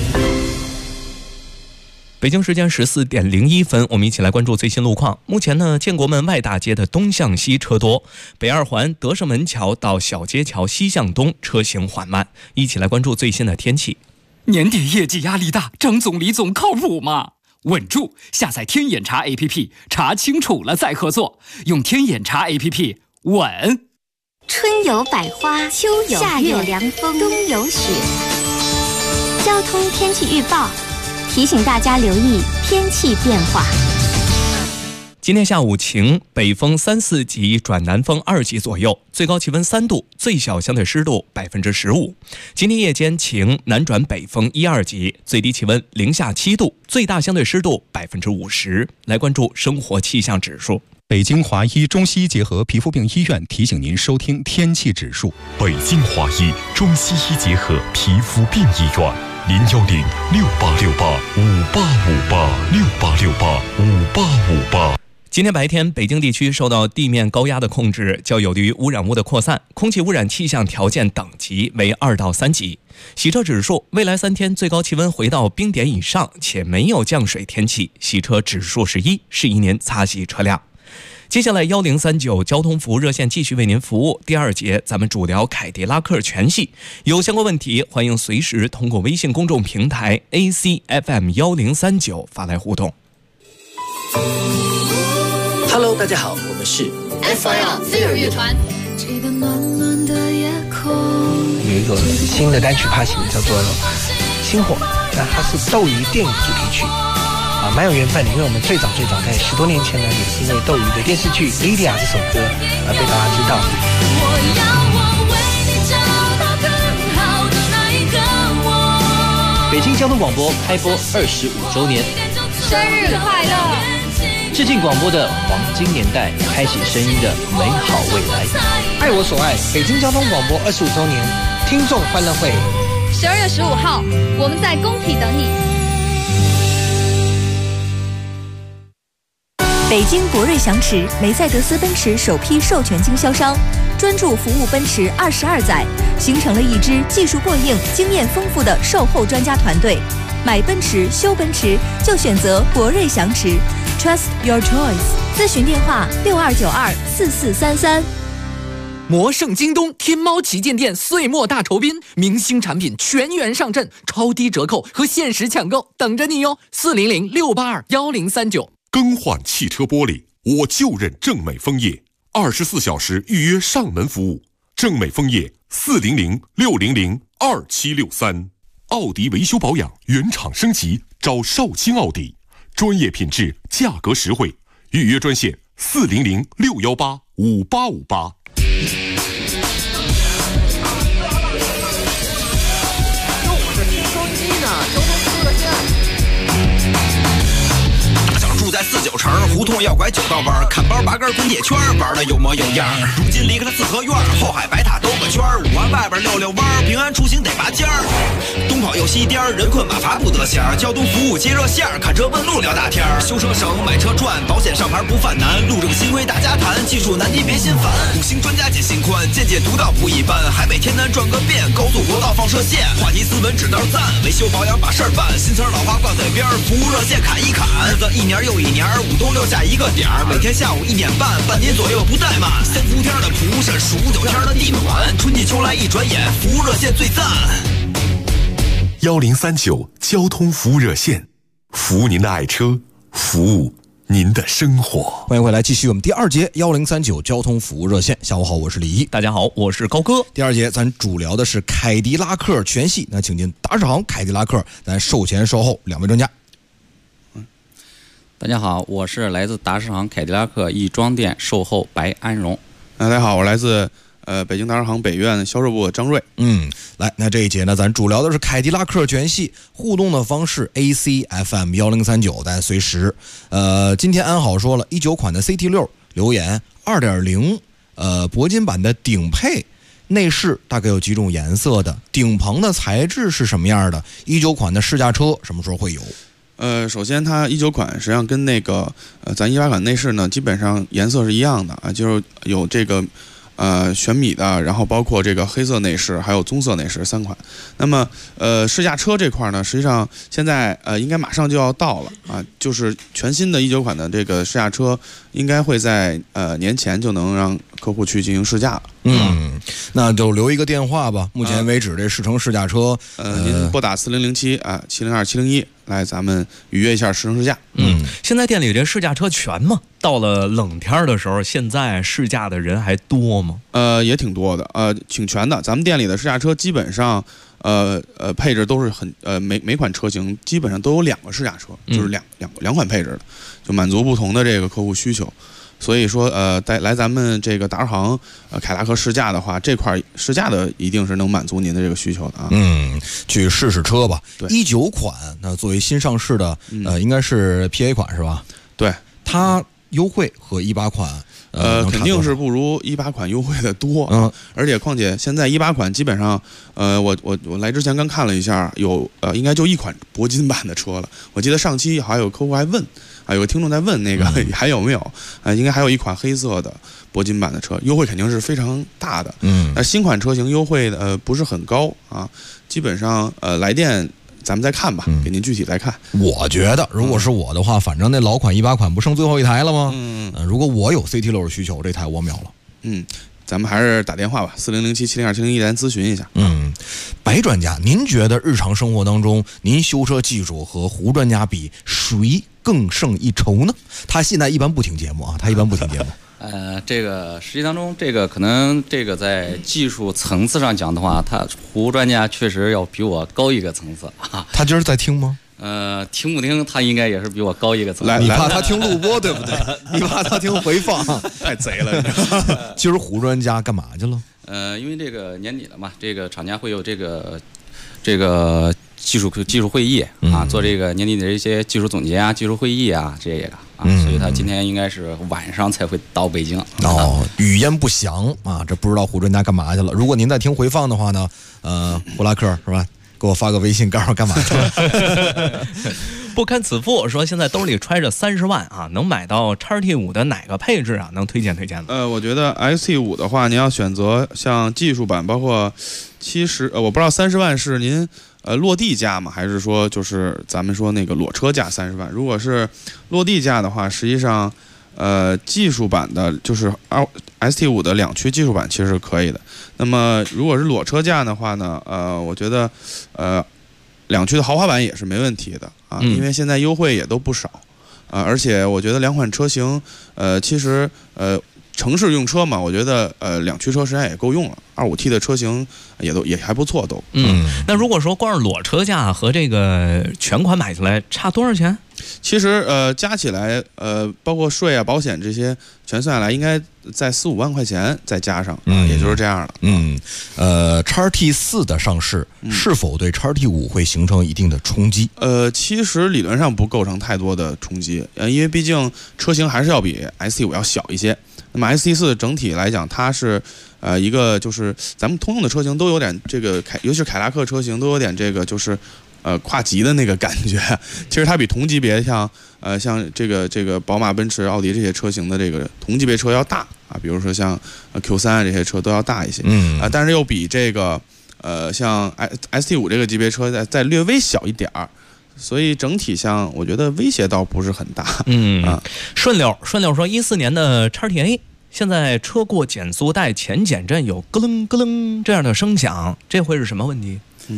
北京时间14点01分，我们一起来关注最新路况。目前呢，建国门外大街的东向西车多，北二环德胜门桥到小街桥西向东车行缓慢。一起来关注最新的天气。 年底业绩压力大，张总、李总靠谱吗？稳住！下载天眼查 APP， 查清楚了再合作。用天眼查 APP， 稳。 春有百花，秋有夏有凉风，冬有雪。交通天气预报提醒大家留意天气变化。 今天下午晴，北风3、4级转南风2级左右，最高气温3度，最小相对湿度15%。今天夜间晴，南转北风1、2级，最低气温零下7度，最大相对湿度50%。来关注生活气象指数。 北京华医中西医结合皮肤病医院提醒您收听天气指数。 北京华医中西医结合皮肤病医院，010-6868-5858，6868-5858。 今天白天，北京地区受到地面高压的控制，较有利于污染物的扩散，空气污染气象条件等级为2到3级。洗车指数，未来3天最高气温回到冰点以上，且没有降水天气，洗车指数是1，适宜您擦洗车辆。接下来1039交通服务热线继续为您服务。第2节咱们主聊凯迪拉克全系，有相关问题欢迎随时通过微信公众平台 ACFM1039 发来互动。 Hello， 大家好，我们是 FIR 飞儿乐团。 有一个新的单曲发行，叫做《星火》，那它是斗鱼电影主题曲，蛮有缘分的，因为我们最早在10多年前呢，也是因为斗鱼的电视剧《Lydia》这首歌而被大家知道。 北京交通广播开播25周年， 生日快乐！ 致敬广播的黄金年代，开启声音的美好未来。 爱我所爱，北京交通广播25周年听众欢乐会 ，12月15号，我们在工体等你。 北京博瑞祥驰，梅赛德斯奔驰首批授权经销商，专注服务奔驰22载，形成了一支技术过硬、经验丰富的售后专家团队。买奔驰、修奔驰就选择博瑞祥驰 ，Trust your choice。咨询电话：62924433。 魔圣京东天猫旗舰店岁末大酬宾，明星产品全员上阵，超低折扣和限时抢购等着你哟！400-682-1039。 更换汽车玻璃，我就认正美枫叶，24小时预约上门服务。正美枫叶400-600-2763。奥迪维修保养原厂升级，找少卿奥迪，专业品质，价格实惠。预约专线400-618-5858。 住在49城胡同，要拐9道弯，看包拔根滚铁圈，玩的有模有样。如今离开了四合院，后海白塔兜个圈，5环外边溜溜弯，平安出行得拔尖儿。东跑又西颠，人困马乏不得闲。交通服务接热线，看车问路聊大天。修车省，买车赚，保险上牌不犯难。路政新规大家谈，技术难题别心烦。5星专家解心宽，见解独到不一般。海北天南转个遍，高速国道放射线。话题斯文指道赞，维修保养把事儿办。新词老话挂嘴边，服务热线砍一砍。日子一年又一年，5东6下一个点儿，每天下午1点半，半年左右不怠慢。3伏天的蒲扇，数9天的地暖，春季秋来一转眼，服务热线最赞。 1039交通服务热线，服务您的爱车，服务您的生活。 欢迎回来，继续我们第2节1039交通服务热线。下午好，我是李一。 大家好，我是高哥。 第2节咱主聊的是凯迪拉克全系，那请进达世行凯迪拉克咱售前售后2位专家。 大家好，我是来自达世行凯迪拉克亦庄店售后白安荣。 大家好，我来自北京达世行北院销售部的张瑞。 来，那这一节呢，咱主聊的是凯迪拉克全系，互动的方式 AC/FM 1039，大家随时。今天安好说了，19款的 CT6 留言 2.0，铂金版的顶配。内饰大概有几种颜色的，顶棚的材质是什么样的？19款的试驾车什么时候会有？ 首先它19款实际上跟那个咱18款内饰呢，基本上颜色是一样的啊，就是有这个玄米的，然后包括这个黑色内饰，还有棕色内饰3款。那么试驾车这块呢，实际上现在应该马上就要到了啊，就是全新的19款的这个试驾车，应该会在年前就能让客户去进行试驾了。 那就留一个电话吧。目前为止这试乘试驾车， 您拨打4007啊702-701来，咱们预约一下试乘试驾。 现在店里这试驾车全吗？到了冷天的时候，现在试驾的人还多吗？ 也挺多的，挺全的。咱们店里的试驾车基本上，配置都是很每款车型基本上都有2个试驾车，就是两款配置的，就满足不同的这个客户需求。所以说，来咱们这个达世行凯迪拉克试驾的话，这块试驾的一定是能满足您的这个需求的啊。 去试试车吧。对，19款那作为新上市的，应该是 PA 款是吧？ 对， 它优惠和18款肯定是不如18款优惠的多。而且况且现在18款基本上，我来之前刚看了一下，有应该就1款铂金版的车了。我记得上期还有客户还问。有个听众在问那个还有没有？应该还有1款黑色的铂金版的车，优惠肯定是非常大的。那新款车型优惠不是很高啊，基本上来电咱们再看吧，给您具体来看。 我觉得如果是我的话，反正那老款18款不剩最后一台了吗？如果我有 CT6 需求，这台我秒了。 咱们还是打电话吧，4007-702-701来咨询一下。 白专家，您觉得日常生活当中，您修车技术和胡专家比，谁更胜一筹呢？他现在一般不听节目啊， 这个实际当中，这个可能这个在技术层次上讲的话，胡专家确实要比我高一个层次啊。 他今儿在听吗？ 听不听他应该也是比我高一个层次。 你怕他听录播对不对？你怕他听回放， 太贼了。 今儿胡专家干嘛去了？ 因为这个年底了嘛，这个厂家会有这个技术会议啊，做这个年底的一些技术总结啊、技术会议啊这个啊，所以他今天应该是晚上才会到北京。 语焉不详啊，这不知道胡专家干嘛去了。如果您在听回放的话呢，胡拉克是吧？给我发个微信告诉我干嘛去了。 不堪此负说现在兜里揣着30万啊，能买到 XT5 的哪个配置啊？能推荐吗？ 我觉得 XT5 的话，您要选择像技术版，包括我不知道30万是您落地价吗？还是说就是咱们说那个裸车价30万？如果是落地价的话，实际上技术版的，就是 ST5 的2驱技术版其实是可以的。那么如果是裸车价的话呢，我觉得2驱的豪华版也是没问题的啊，因为现在优惠也都不少而且我觉得2款车型，其实城市用车嘛，我觉得2驱车实际上也够用了，25T 的车型也还不错都。 那如果说光是裸车价和这个全款买下来差多少钱？ 其实加起来包括税啊、保险这些全算下来，应该在4-5万块钱再加上，也就是这样了。XT4 的上市是否对XT5会形成一定的冲击？ 其实理论上不构成太多的冲击，因为毕竟车型还是要比 ST5 要小一些。那么 ST4 整体来讲，它是一个就是咱们通用的车型都有点这个尤其是凯迪拉克车型都有点这个就是跨级的那个感觉。其实它比同级别像这个宝马、奔驰、奥迪这些车型的这个同级别车要大啊，比如说像Q3这些车都要大一些，但是又比这个像 ST5 这个级别车再略微小一点儿。所以整体上，我觉得威胁倒不是很大。 顺溜说，14年的 XT-A 现在车过减速带前减震有咯楞咯楞这样的声响，这会是什么问题？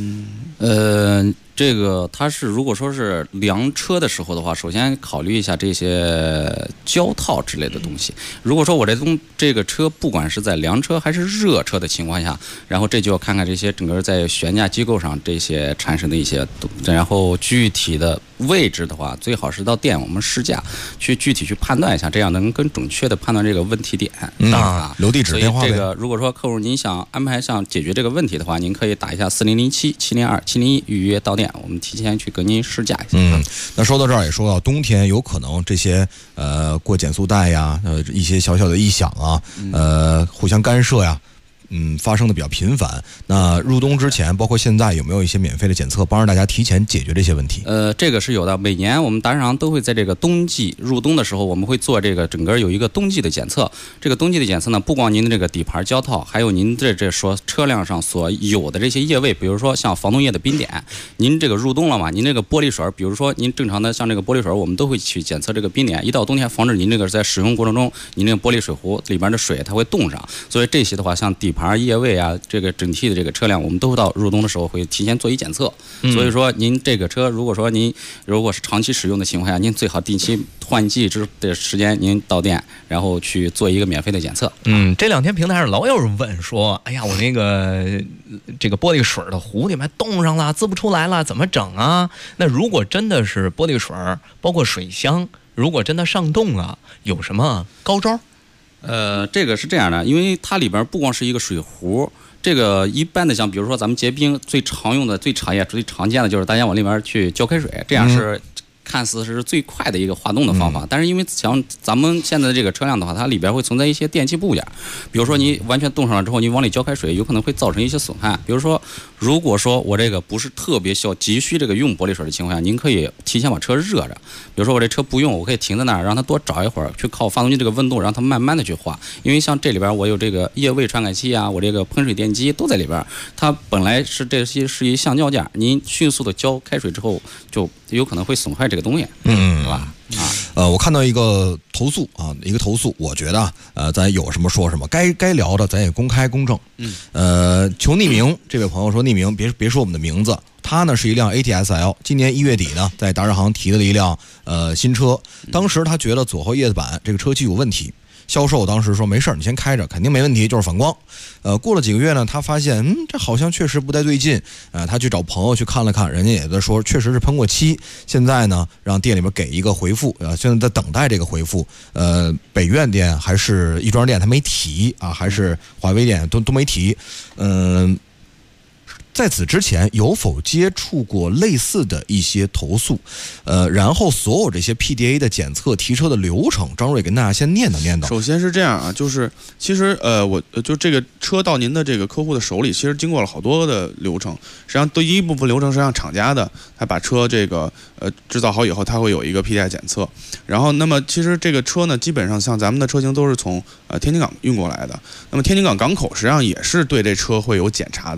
这个它是如果说是量车的时候的话，首先考虑一下这些胶套之类的东西。如果说我这个车不管是在凉车还是热车的情况下，然后这就要看看这些整个在悬架机构上这些产生的一些，然后具体的位置的话，最好是到店我们试驾去具体去判断一下，这样能更准确的判断这个问题点。 留地址电话呗。 所以这个如果说客户您想安排想解决这个问题的话，您可以打一下4007-702-701预约到店。我们提前去跟您试驾一下。 那说到这儿也说到冬天有可能这些过减速带呀，一些小小的异响啊，互相干涉呀，发生的比较频繁。那入冬之前，包括现在有没有一些免费的检测，帮助大家提前解决这些问题？ 这个是有的。每年我们达人行都会在这个冬季入冬的时候，我们会做这个整个有一个冬季的检测。这个冬季的检测呢，不光您的这个底盘胶套，还有您这说车辆上所有的这些液位，比如说像防冻液的冰点，您这个入冬了嘛，您这个玻璃水，比如说您正常的像这个玻璃水，我们都会去检测这个冰点。一到冬天，防止您这个在使用过程中，您这个玻璃水壶里边的水它会冻上。所以这些的话，像底盘液位啊，这个整体的这个车辆，我们都会到入冬的时候会提前做一检测。所以说您这个车，如果说您如果是长期使用的情况下，您最好定期换季的时间您到店，然后去做一个免费的检测。 这2天平台上老有人问说，哎呀，我那个这个玻璃水的壶里面冻上了，滋不出来了，怎么整啊？那如果真的是玻璃水，包括水箱，如果真的上冻啊，有什么高招？ 这个是这样的，因为它里边不光是一个水壶。这个一般的像比如说咱们结冰最常用的、最常见的就是大家往里面去浇开水，这样是看似是最快的一个化冻的方法。但是因为像咱们现在的这个车辆的话，它里边会存在一些电器部件，比如说你完全冻上了之后，你往里浇开水，有可能会造成一些损害。比如说，如果说我这个不是特别急需这个用玻璃水的情况下，您可以提前把车热着。比如说我这车不用，我可以停在那儿，让它多找一会儿，去靠发动机这个温度，让它慢慢的去化。因为像这里边我有这个液位传感器啊，我这个喷水电机都在里边，它本来是这些是一橡胶件，您迅速的浇开水之后，就有可能会损坏这个东西，是吧？ 我看到一个投诉，我觉得咱有什么说什么，该聊的咱也公开公正。求匿名，这位朋友说匿名，别说我们的名字。他呢是一辆 ATS-L， 今年1月底呢在达人行提了一辆新车，当时他觉得左后叶子板这个车漆有问题。销售当时说没事你先开着，肯定没问题，就是反光。过了几个月呢，他发现这好像确实不太对劲。他去找朋友去看了看，人家也在说确实是喷过漆。现在呢，让店里面给一个回复，现在在等待这个回复。北苑店还是亦庄店他没提啊，还是华为店都没提。在此之前有否接触过类似的一些投诉？然后所有这些 PDA 的检测提车的流程，张瑞跟大家先念叨。 首先是这样啊，就是其实我就这个车到您的这个客户的手里，其实经过了好多的流程。实际上第一部分流程是让厂家的，他把车这个制造好以后，他会有一个 PDI 检测。然后那么其实这个车呢，基本上像咱们的车型都是从天津港运过来的。那么天津港港口实际上也是对这车会有检查的。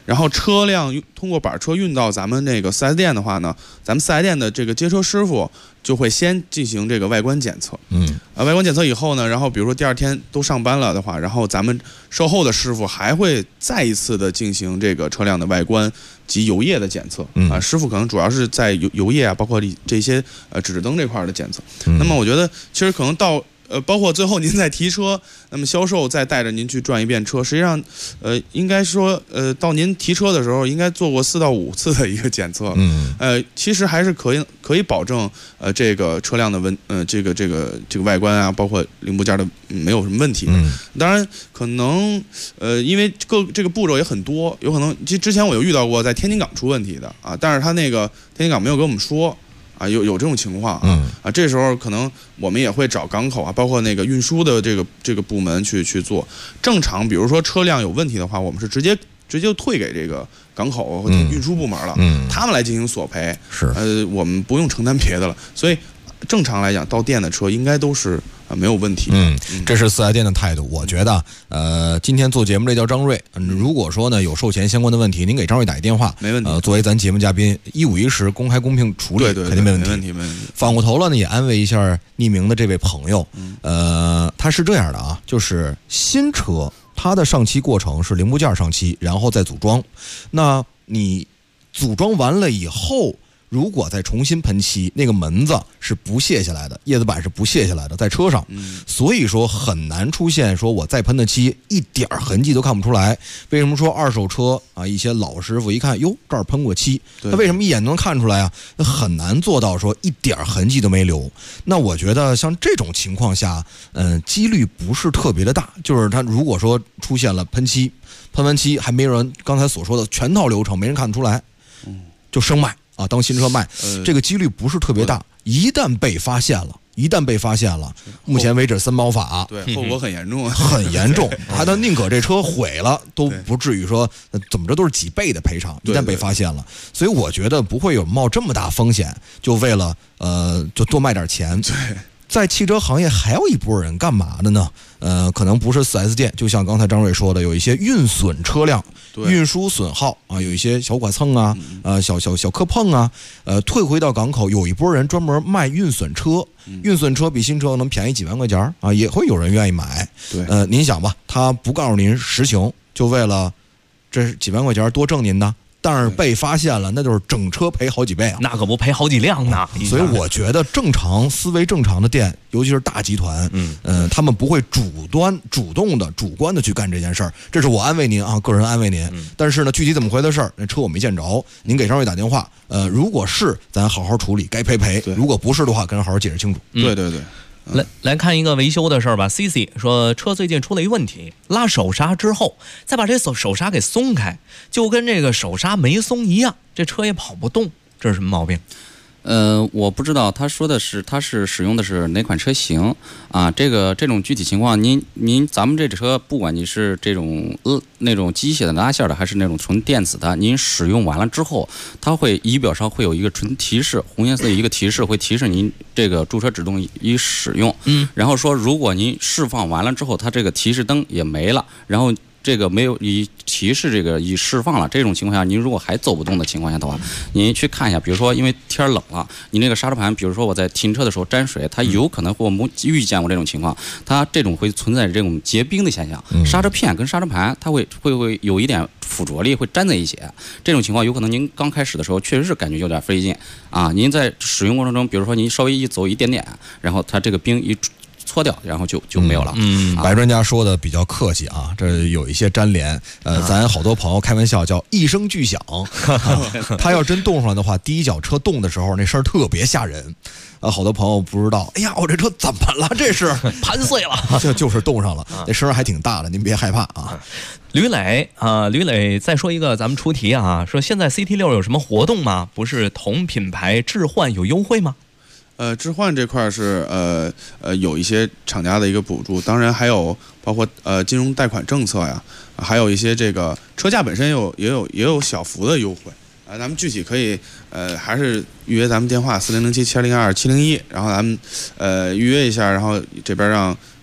然后车辆通过板车运到咱们那个4S店的话呢，咱们4S店的这个接车师傅就会先进行这个外观检测。外观检测以后呢，然后比如说第2天都上班了的话，然后咱们售后的师傅还会再一次的进行这个车辆的外观及油液的检测。师傅可能主要是在油液啊，包括这些指示灯这块的检测。那么我觉得其实可能到包括最后您再提车，那么销售再带着您去转一遍车，实际上，应该说，到您提车的时候，应该做过4到5次的一个检测。其实还是可以保证，这个车辆的这个外观啊，包括零部件的没有什么问题。当然，可能因为这个步骤也很多，有可能之前我有遇到过在天津港出问题的啊，但是他那个天津港没有跟我们说。有这种情况这时候可能我们也会找港口啊，包括那个运输的这个部门去做。正常，比如说车辆有问题的话，我们是直接退给这个港口或者运输部门了，他们来进行索赔。我们不用承担别的了。所以正常来讲，到店的车应该都是没有问题。 这是4S店的态度。我觉得，今天做节目这叫张瑞。如果说呢有售前相关的问题，您给张瑞打一电话， 没问题。 作为咱节目嘉宾，1:50公开公平处理，肯定没问题。 没问题。 反过头了呢，也安慰一下匿名的这位朋友。他是这样的啊，就是新车它的上漆过程是零部件上漆，然后再组装。那你组装完了以后，如果再重新喷漆，那个门子是不卸下来的，叶子板是不卸下来的，在车上，所以说很难出现说我再喷的漆一点痕迹都看不出来。为什么说二手车啊，一些老师傅一看，哟，这儿喷过漆，那为什么一眼能看出来啊？那很难做到说一点痕迹都没留。那我觉得像这种情况下，几率不是特别的大，就是他如果说出现了喷漆，喷完漆还没有人刚才所说的全套流程没人看得出来，就生卖。当新车卖，这个几率不是特别大。一旦被发现了，目前为止3包法， 对，后果很严重， 很严重。他宁可这车毁了，都不至于说怎么着都是几倍的赔偿。一旦被发现了，所以我觉得不会有冒这么大风险，就为了就多卖点钱。 对。 在汽车行业还有一波人干嘛的呢？可能不是4S店，就像刚才张瑞说的，有一些运损车辆、运输损耗啊，有一些小剐蹭啊，小磕碰啊，退回到港口，有一波人专门卖运损车，运损车比新车能便宜几万块钱啊，也会有人愿意买。 对， 您想吧，他不告诉您实情，就为了这几万块钱多挣您的。但是被发现了，那就是整车赔好几倍啊！ 那可不赔好几辆呢。 所以我觉得思维正常的店，尤其是大集团，他们不会主观的去干这件事儿。这是我安慰您啊，个人安慰您。但是呢，具体怎么回的事儿，那车我没见着，您给张瑞打电话。如果是，咱好好处理，该赔赔；如果不是的话，跟人好好解释清楚。 对。 来看一个维修的事儿吧。CC 说，车最近出了一问题，拉手刹之后，再把这手刹给松开，就跟这个手刹没松一样，这车也跑不动，这是什么毛病？ 我不知道他说的是他是使用的是哪款车型啊？这种具体情况，咱们这车不管你是这种那种机械的拉线的，还是那种纯电子的，您使用完了之后，它会仪表上会有一个纯提示，红颜色的一个提示，会提示您这个驻车制动仪使用。然后说如果您释放完了之后，它这个提示灯也没了，然后这个没有以提示这个已释放了，这种情况下，您如果还走不动的情况下的话，您去看一下，比如说因为天冷了，你那个刹车盘，比如说我在停车的时候沾水，它有可能我们预见过这种情况，它这种会存在这种结冰的现象，刹车片跟刹车盘它会有一点附着力，会粘在一起，这种情况有可能您刚开始的时候确实是感觉有点费劲啊，您在使用过程中，比如说您稍微一走一点点，然后它这个冰一搓掉，然后就没有了。 白专家说的比较客气啊，这有一些粘连。咱好多朋友开玩笑叫一声巨响，他要真冻上来的话，第一脚车动的时候那声特别吓人。好多朋友不知道，哎呀，我这车怎么了？这是盘碎了， 就是冻上了，那声还挺大的，您别害怕啊。 吕磊再说一个，咱们出题啊，说现在 CT6 有什么活动吗？不是同品牌置换有优惠吗？ 置换这块是有一些厂家的一个补助，当然还有包括金融贷款政策呀，还有一些这个车价本身也有小幅的优惠啊。咱们具体可以还是预约咱们电话4007-702-701，然后咱们预约一下，然后这边让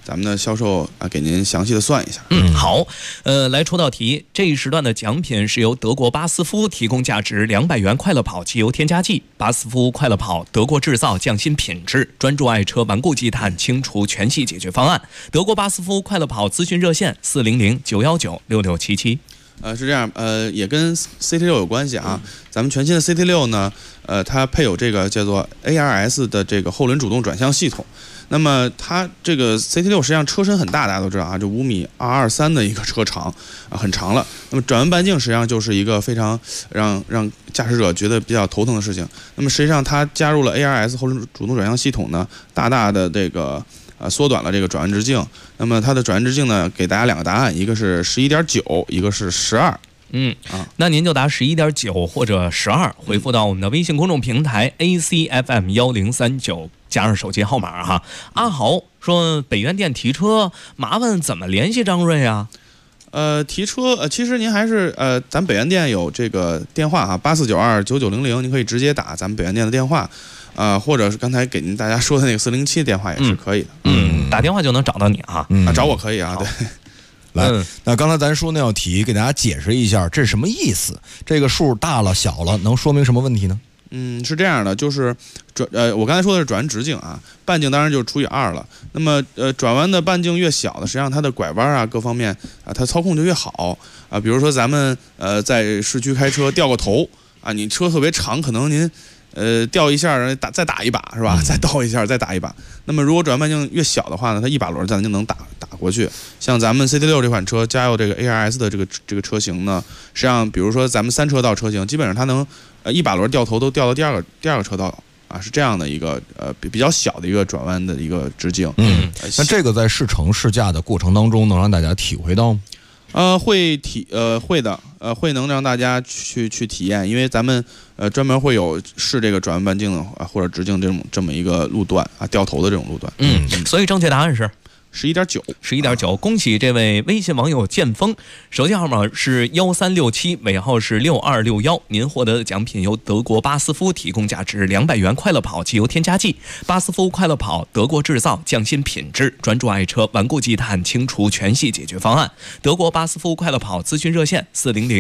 咱们的销售给您详细的算一下。 好，来出道题，这一时段的奖品是由德国巴斯夫提供价值200元快乐跑机油添加剂。巴斯夫快乐跑，德国制造，降新品质，专注爱车顽固积碳清除全系解决方案。德国巴斯夫快乐跑咨询热线400-919-6677。 是这样，也跟 CT6 有关系啊。咱们全新的 CT6 呢，它配有这个叫做 ARS 的这个后轮主动转向系统。那么它这个 CT6 实际上车身很大，大家都知道啊，这5米223的一个车长啊，很长了。那么转弯半径实际上就是一个非常让驾驶者觉得比较头疼的事情。那么实际上它加入了 ARS 后轮主动转向系统呢，大大的这个缩短了这个转弯直径。那么它的转弯直径呢，给大家2个答案，一个是11.9，一个是12。 那您就答11.9或者12，回复到我们的微信公众平台 ACFM1039，加上手机号码哈。阿豪说北苑店提车，麻烦怎么联系张瑞啊？ 提车其实您还是咱北苑店有这个电话哈，84929900，您可以直接打咱们北苑店的电话，或者是刚才给您大家说的那个407电话也是可以的。 打电话就能找到你啊。 找我可以啊，对。 来，那刚才咱说那道题，给大家解释一下这是什么意思？这个数大了小了，能说明什么问题呢？ 是这样的，就是我刚才说的是转弯直径啊，半径当然就是除以2了。那么转弯的半径越小的，实际上它的拐弯啊各方面啊，它操控就越好啊。比如说咱们在市区开车掉个头啊，你车特别长，可能您掉一下再打一把是吧？再倒一下再打一把。那么如果转弯半径越小的话呢，它一把轮咱就能打过去。像咱们 CT6 这款车加入这个 ARS 的这个车型呢，实际上比如说咱们3车道车型，基本上它能一把轮掉头都掉到第二个车道啊，是这样的一个比较小的一个转弯的一个直径。 那这个在试乘试驾的过程当中，能让大家体会到吗？ 会的，会能让大家去体验，因为咱们专门会有试这个转弯半径或者直径这么一个路段啊，掉头的这种路段。 所以正确答案是 11.9， 恭喜这位微信网友剑锋，手机号码是1367，尾号是6261。您获得的奖品由德国巴斯夫提供价值200元快乐跑机油添加剂。巴斯夫快乐跑，德国制造，匠心品质，专注爱车顽固积碳清除全系解决方案。德国巴斯夫快乐跑咨询热线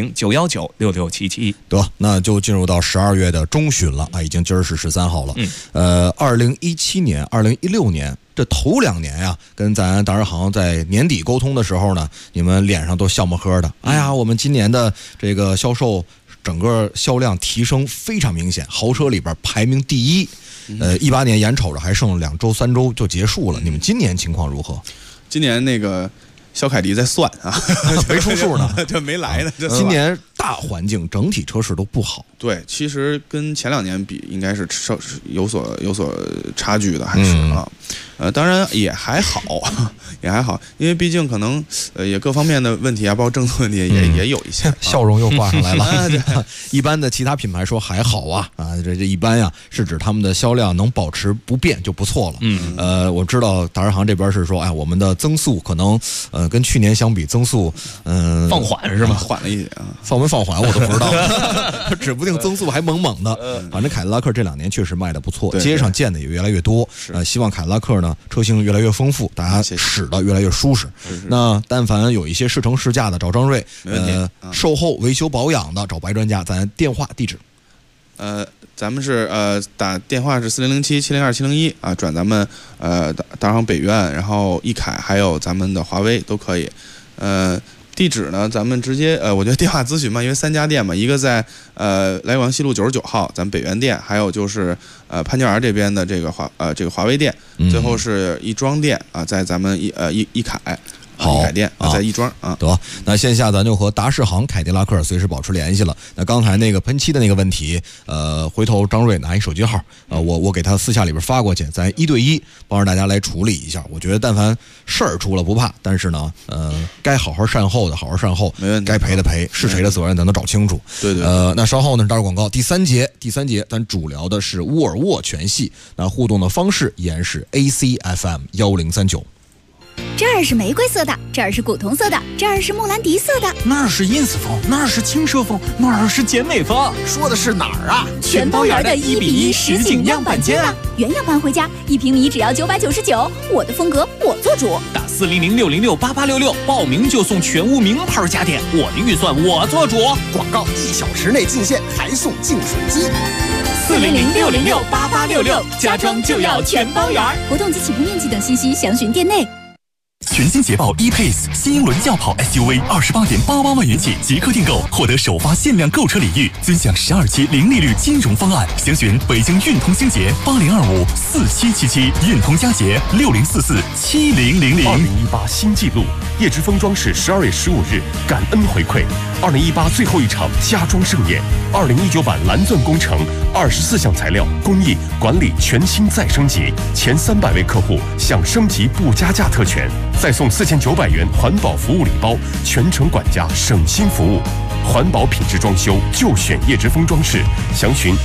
400-919-6677。 得，那就进入到12月的中旬了啊，已经今儿是13号了。2017年、2016年。这头2年呀，跟咱达人行在年底沟通的时候呢，你们脸上都笑么呵的。哎呀，我们今年的这个销售，整个销量提升非常明显，豪车里边排名第一。18年眼瞅着还剩2周3周就结束了，你们今年情况如何？ 今年那个肖凯迪在算啊， 没出数呢， 这没来呢。 今年大环境整体车市都不好。 对，其实跟前2年比，应该是有所差距的，还是啊。当然也还好，因为毕竟可能也各方面的问题啊，包括政策问题也有一些。 笑容又挂上来了。一般的其他品牌说还好啊，这一般呀，是指他们的销量能保持不变就不错了。我知道达人行这边是说，我们的增速可能跟去年相比增速放缓是吗？ 缓了一点啊， 放没放缓我都不知道，指不定增速还猛的。反正凯迪拉克这2年确实卖的不错，街上见的也越来越多。希望凯迪拉克呢车型越来越丰富，大家使的越来越舒适。那但凡有一些试乘试驾的找张瑞，售后维修保养的找白专家。咱电话地址， 咱们是打电话是4007-702-701啊，转咱们达人行北苑，然后易凯还有咱们的华为都可以。地址呢，咱们直接我觉得电话咨询嘛，因为3家店嘛，一个在来广西路99号咱们北苑店，还有就是潘家园这边的这个华为店，最后是亦庄店啊，在咱们易凯。易凯店在亦庄啊。 得，那线下咱就和达世行凯迪拉克随时保持联系了。那刚才那个喷漆的那个问题，回头张瑞拿一手机号，我给他私下里边发过去，咱1对1帮着大家来处理一下。我觉得但凡事儿出了不怕，但是呢，该好好善后的好好善后， 没问题， 该赔的赔，是谁的责任咱能找清楚。 对。 那稍后呢，打入广告。第三节咱主聊的是沃尔沃全系，那互动的方式依然是 ACFM1039。 这儿是玫瑰色的，这儿是古铜色的，这儿是木兰迪色的， 那儿是ins风，那儿是轻奢风，那儿是简美风。 说的是哪儿啊？ 全包圆的1:1实景样板间啊！原样搬回家，1平米只要999。我的风格我做主。 打400-606-8866报名就送全屋名牌家电，我的预算我做主。 广告1小时内进线，还送净水机。 400-606-8866，家装就要全包圆。 活动及起步面积等信息详询店内。 全新捷豹 E-Pace 新英伦轿跑 SUV28.88万元起即刻订购，获得首发限量购车礼遇，尊享12期零利率金融方案。详询北京运通星捷80254777，运通佳捷60447000。 2018新纪录，叶之峰装饰12月15日感恩回馈，2018最后一场家装盛宴，2019版蓝钻工程24项材料工艺管理全新再升级，前300位客户享升级不加价特权。再送4900元环保服务礼包，全程管家省心服务，环保品质装修就选叶之峰装饰，详询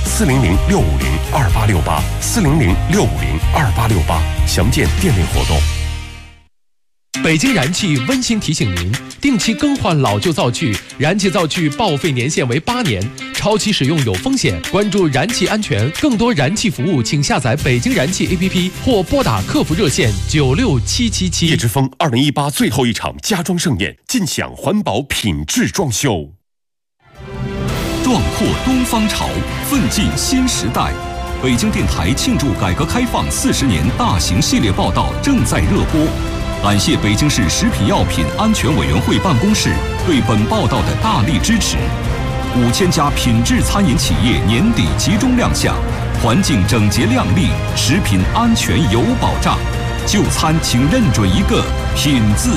400-650-2868，400-650-2868，详见店内活动。 北京燃气温馨提醒您，定期更换老旧灶具，燃气灶具报废年限为8年，超期使用有风险。关注燃气安全，更多燃气服务，请下载北京燃气 APP 或拨打客服热线96777。 叶之峰2018最后一场家装盛宴，尽享环保品质装修。 壮阔东方潮，奋进新时代。北京电台庆祝改革开放40年大型系列报道正在热播。感谢北京市食品药品安全委员会办公室对本报道的大力支持。5000家品质餐饮企业年底集中亮相，环境整洁亮丽，食品安全有保障。就餐请认准一个品字。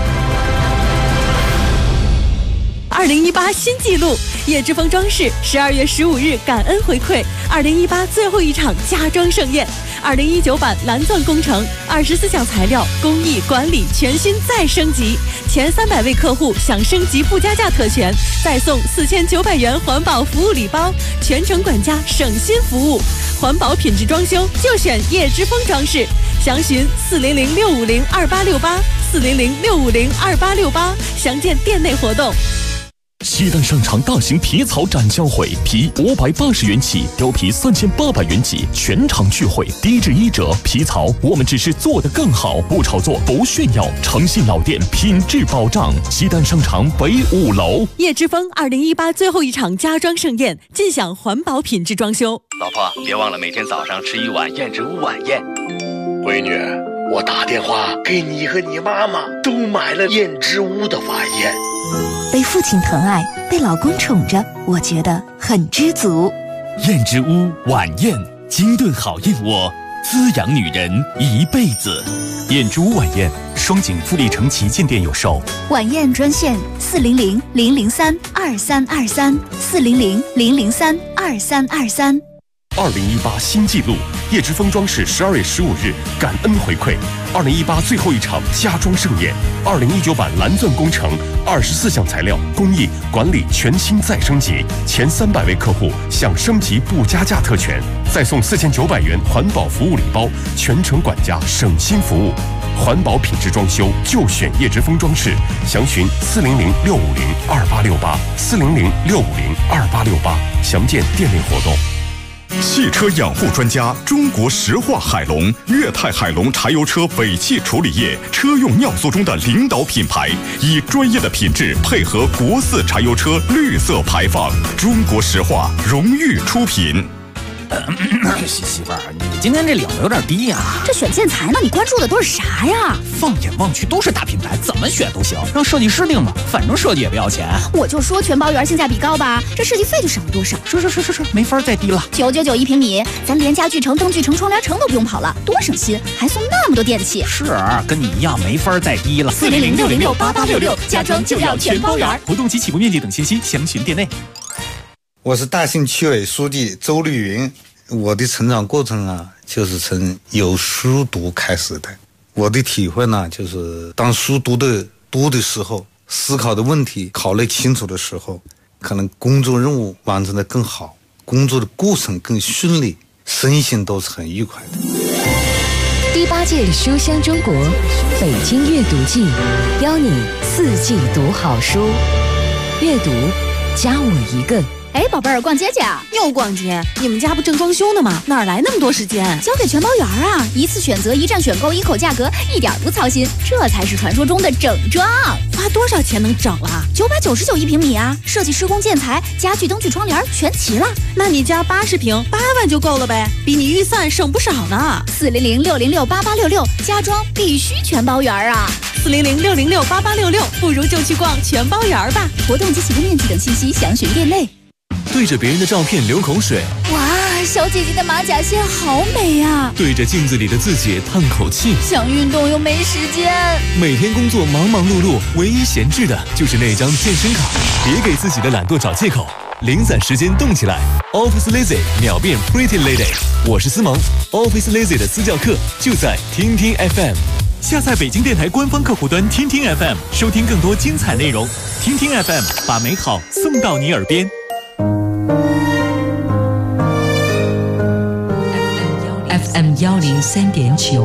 2018新纪录，叶之峰装饰12月15日感恩回馈2018最后一场家装盛宴，2019版蓝钻工程24项材料工艺管理全新再升级，前300位客户享升级不加价特权，再送4900元环保服务礼包，全程管家省心服务，环保品质装修就选叶之峰装饰，详询400-650-2868，400-650-2868，详见店内活动。 西单商场大型皮草展销会，皮580元起，貂皮3800元起，全场聚会，低至1折。皮草我们只是做得更好，不炒作，不炫耀，诚信老店，品质保障。西单商场北5楼。 叶之峰2018最后一场家装盛宴，尽享环保品质装修。 老婆，别忘了每天早上吃1碗燕之屋晚宴。 闺女，我打电话给你和你妈妈都买了燕之屋的晚宴。 被父亲疼爱，被老公宠着，我觉得很知足。 燕之屋晚宴，精炖好燕窝，滋养女人一辈子。燕之屋晚宴，双井富力城旗舰店有售。 晚宴专线400-003-2323，400-003-2323。 2018新纪录，叶之峰装饰12月15日感恩回馈2018最后一场家装盛宴，2019版蓝钻工程24项材料工艺管理全新再升级，前300位客户享升级不加价特权，再送4900元环保服务礼包，全程管家省心服务，环保品质装修就选叶之峰装饰，详询400-650-2868，400-650-2868，详见店内活动。 汽车养护专家中国石化海龙，粤泰海龙柴油车尾气处理液车用尿素中的领导品牌，以专业的品质配合国4柴油车绿色排放，中国石化荣誉出品。 媳妇儿，你今天这领子有点低呀。 这选建材呢，你关注的都是啥呀？ 放眼望去都是大品牌，怎么选都行，让设计师定吧，反正设计也不要钱。 我就说全包圆性价比高吧，这设计费就省了多少？ 是，没法再低了。 9991平米，咱连家具城、灯具城、窗帘城都不用跑了，多省心，还送那么多电器。 是，跟你一样没法再低了。 400-606-8866，家装就要全包圆。 活动及起步面积等信息详询店内。 我是大兴区委书记周绿云。我的成长过程啊，就是从有书读开始的。我的体会呢，就是当书读的时候，思考的问题考虑清楚的时候，可能工作任务完成的更好，工作的过程更顺利，身心都是很愉快的。 第8届书香中国北京阅读季，邀你4季读好书，阅读加我一个。 哎，宝贝儿，逛街去啊？ 又逛街？你们家不正装修呢吗？哪来那么多时间？ 交给全包园啊！一次选择，一站选购，一口价格，一点不操心，这才是传说中的整装。 花多少钱能整了 ？999一平米啊！设计、施工、建材、家具、灯具、窗帘全齐了。 那你家80平8万就够了呗，比你预算省不少呢。 400-606-8866，家装必须全包园啊 ！400-606-8866，不如就去逛全包园吧。 活动及启动面积等信息详询店内。 对着别人的照片流口水， 哇，小姐姐的马甲线好美呀！ 对着镜子里的自己叹口气， 想运动又没时间。 每天工作忙忙碌碌，唯一闲置的就是那张健身卡。别给自己的懒惰找借口，零散时间动起来。Office Lazy 秒变 Pretty Lady， 我是思萌。Office Lazy 的私教课就在听听 FM。 下载北京电台官方客户端听听 FM， 收听更多精彩内容。听听 FM， 把美好送到你耳边。 FM 103.9，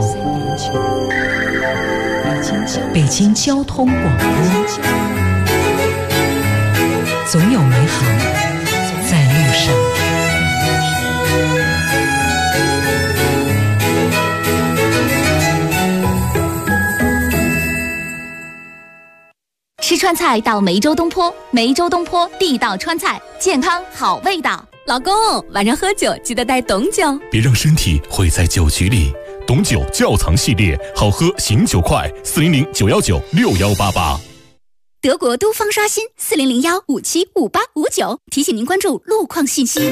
北京交通广播，总有美好在路上。 吃川菜到梅州东坡，梅州东坡地道川菜，健康好味道。 老公，晚上喝酒记得带董酒， 别让身体毁在酒局里。董酒窖藏系列，好喝醒酒快，400-919-6188。 德国都方刷新400-157-5859，提醒您关注路况信息。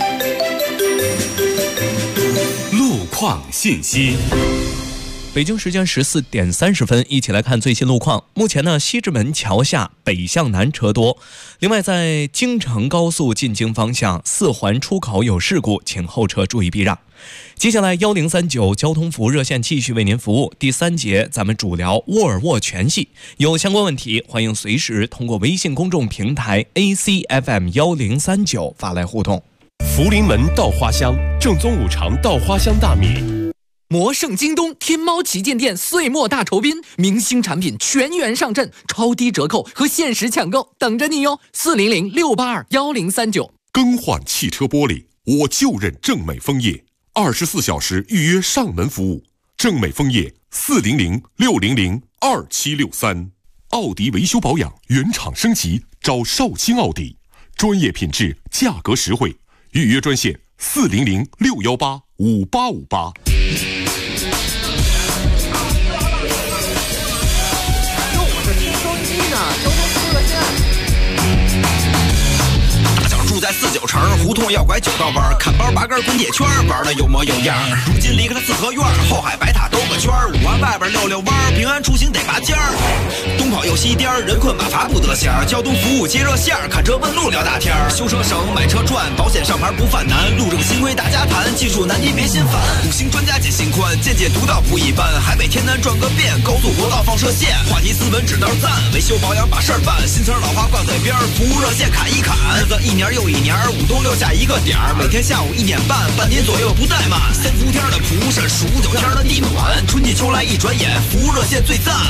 路况信息。 北京时间14点30分，一起来看最新路况。目前呢，西直门桥下北向南车多。另外，在京承高速进京方向4环出口有事故，请后车注意避让。接下来1039交通服务热线继续为您服务。第3节咱们主聊沃尔沃全系，有相关问题欢迎随时通过微信公众平台 ACFM1039 发来互动。 福临门稻花香，正宗五常稻花香大米。 魔圣京东天猫旗舰店岁末大酬宾，明星产品全员上阵，超低折扣和限时抢购等着你哟！400-682-1039。 更换汽车玻璃，我就认正美枫叶，24小时预约上门服务。正美枫叶400-600-2763。奥迪维修保养原厂升级，找绍兴奥迪，专业品质，价格实惠。预约专线400-618-5858。 住在49城，胡同要拐9道弯，看包拔根滚铁圈，玩的有模有样。如今离开了四合院，后海白塔兜个圈，5环外边溜弯，平安出行得拔尖儿。东跑右西颠，人困马乏不得闲儿。交通服务接热线，看车问路聊大天儿。修车省，买车赚，保险上牌不犯难。路政新规大家谈，技术难题别心烦。5星专家解心宽，见解独到不一般。海北天南转个遍，高速国道放射线。话题斯文指道赞，维修保养把事儿办。新词老话挂嘴边，服务热线砍一砍。日子一年又一年，5东6下一个点儿，每天下午1点半，半年左右不怠慢。3伏天的蒲扇，数9天的地暖，春季秋来一转眼，服务热线最赞。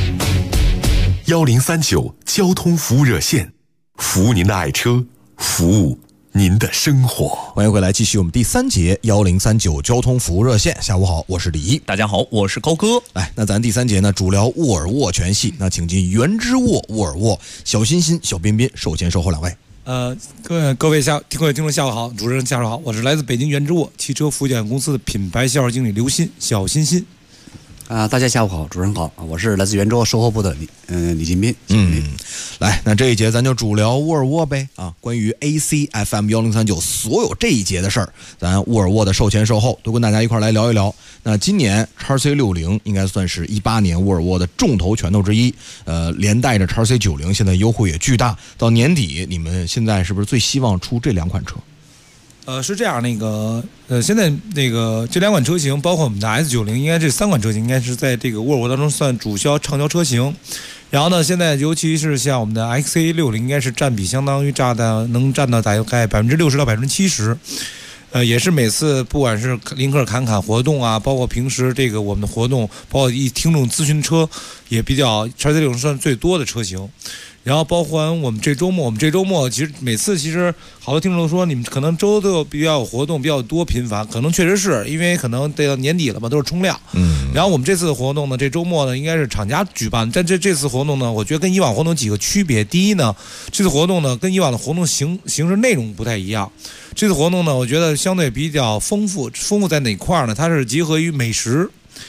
1039交通服务热线，服务您的爱车，服务您的生活。 欢迎回来，继续我们第3节1039交通服务热线。下午好，我是李一。 大家好，我是高哥。 来，那咱第3节呢，主聊沃尔沃全系。那请进原之沃沃尔沃小欣欣、小彬彬售前售后2位。 各位听众下午好，主持人下午好，我是来自北京原之沃汽车服务有限公司的品牌销售经理刘鑫，小欣欣。 大家下午好，主持人好，我是来自原之沃售后部的李金斌。 来，那这一节咱就主聊沃尔沃呗啊！关于 ACFM1039 所有这一节的事儿，咱沃尔沃的售前售后都跟大家一块来聊一聊。那今年 XC60 应该算是18年沃尔沃的重头拳头之一，连带着 XC90 现在优惠也巨大，到年底你们现在是不是最希望出这2款车？ 是这样，现在这2款车型，包括我们的 S90，应该这3款车型应该是在这个沃尔沃当中算主销畅销车型。然后呢，现在尤其是像我们的 XC60，应该是占比相当于能占到大概60%到70%。 也是每次不管是林克侃活动啊，包括平时这个我们的活动，包括听众咨询车也比较XC60算最多的车型。然后包括我们这周末其实每次好多听众都说你们可能周都有比较有活动比较多频繁，可能确实是因为可能得到年底了嘛，都是冲量。然后我们这次的活动呢，这周末呢应该是厂家举办，但这次活动呢，我觉得跟以往活动几个区别。第一呢，这次活动呢跟以往的活动形式内容不太一样。这次活动呢，我觉得相对比较丰富在哪块呢？它是结合于美食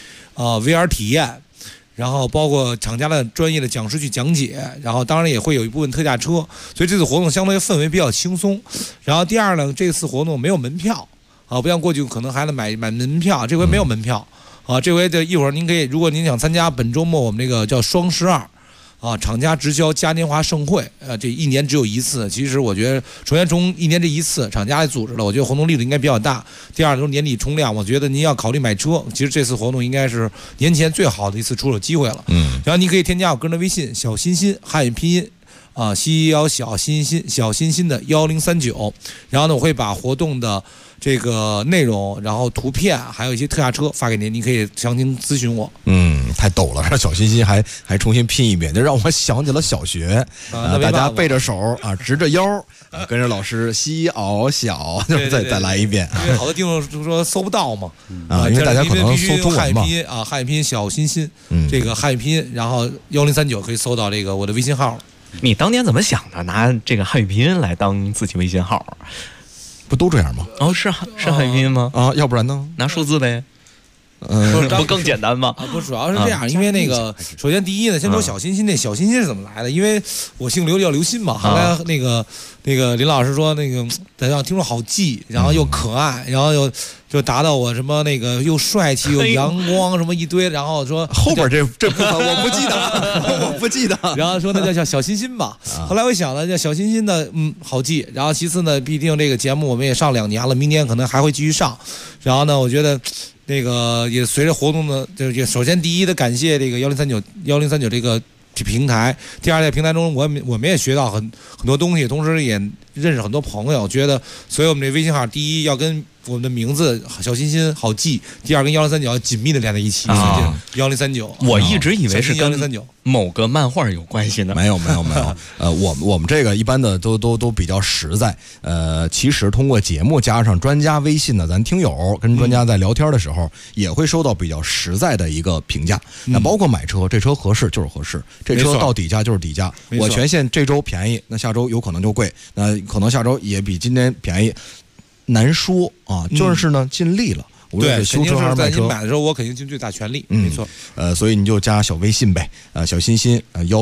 VR 体验。然后包括厂家的专业的讲师去讲解，然后当然也会有一部分特价车，所以这次活动相对氛围比较轻松。然后第二呢，这次活动没有门票不像过去可能还得买门票，这回没有门票这回的一会儿您可以，如果您想参加本周末我们那个叫双12。厂家直销嘉年华盛会，这一年只有一次。其实我觉得，首先从一年这一次，厂家也组织了，我觉得活动力度应该比较大。第二，就是年底冲量，我觉得您要考虑买车，其实这次活动应该是年前最好的一次出手机会了。然后你可以添加我个人的微信，小欣欣汉语拼音西腰小欣欣的1039，然后呢，我会把活动的这个内容，然后图片，还有一些特价车发给您，你可以详情咨询我。 太逗了，让小欣欣还重新拼一遍，就让我想起了小学大家背着手直着腰跟着老师西熬小，再来一遍。 因为好多听众说搜不到嘛， 因为大家可能搜中文嘛。 汉语拼音汉语拼音小欣欣，这个汉语拼音，然后1039可以搜到这个我的微信号了。 你当年怎么想的？拿这个汉语拼音来当自己微信号？ 不都这样吗？ 是汉语拼音吗？ 要不然呢？ 拿数字呗。不更简单吗？ 不，主要是这样，因为那个，首先第一呢，先说小欣欣，那小欣欣是怎么来的？因为我姓刘，叫刘鑫嘛。后来那个林老师说，那个让听众好记，然后又可爱，然后就达到我什么那个又帅气又阳光什么一堆，然后说后边这部分我不记得，我不记得。 然后说那叫小欣欣吧。后来我想呢，叫小欣欣的，好记。然后其次呢，毕竟这个节目我们也上2年了，明年可能还会继续上。然后呢，我觉得。那个也随着活动的，就首先第一的感谢这个1039这个平台，第二在平台中我们也学到很多东西，同时也认识很多朋友。觉得所以我们这微信号，第一要跟我们的名字小欣欣好记，第二跟1039要紧密的连在一起。1039， 我一直以为是跟 1039 某个漫画有关系呢。 没有。我们这个一般的都比较实在。其实通过节目加上专家微信呢，咱听友跟专家在聊天的时候，也会收到比较实在的一个评价。那包括买车，这车合适就是合适，这车到底价就是底价。我权限这周便宜，那下周有可能就贵，那可能下周也比今天便宜。难说就是呢，尽力了。 对， 修车还是买车， 在你买的时候，我肯定尽最大全力。没错。 所以你就加小微信呗，小欣欣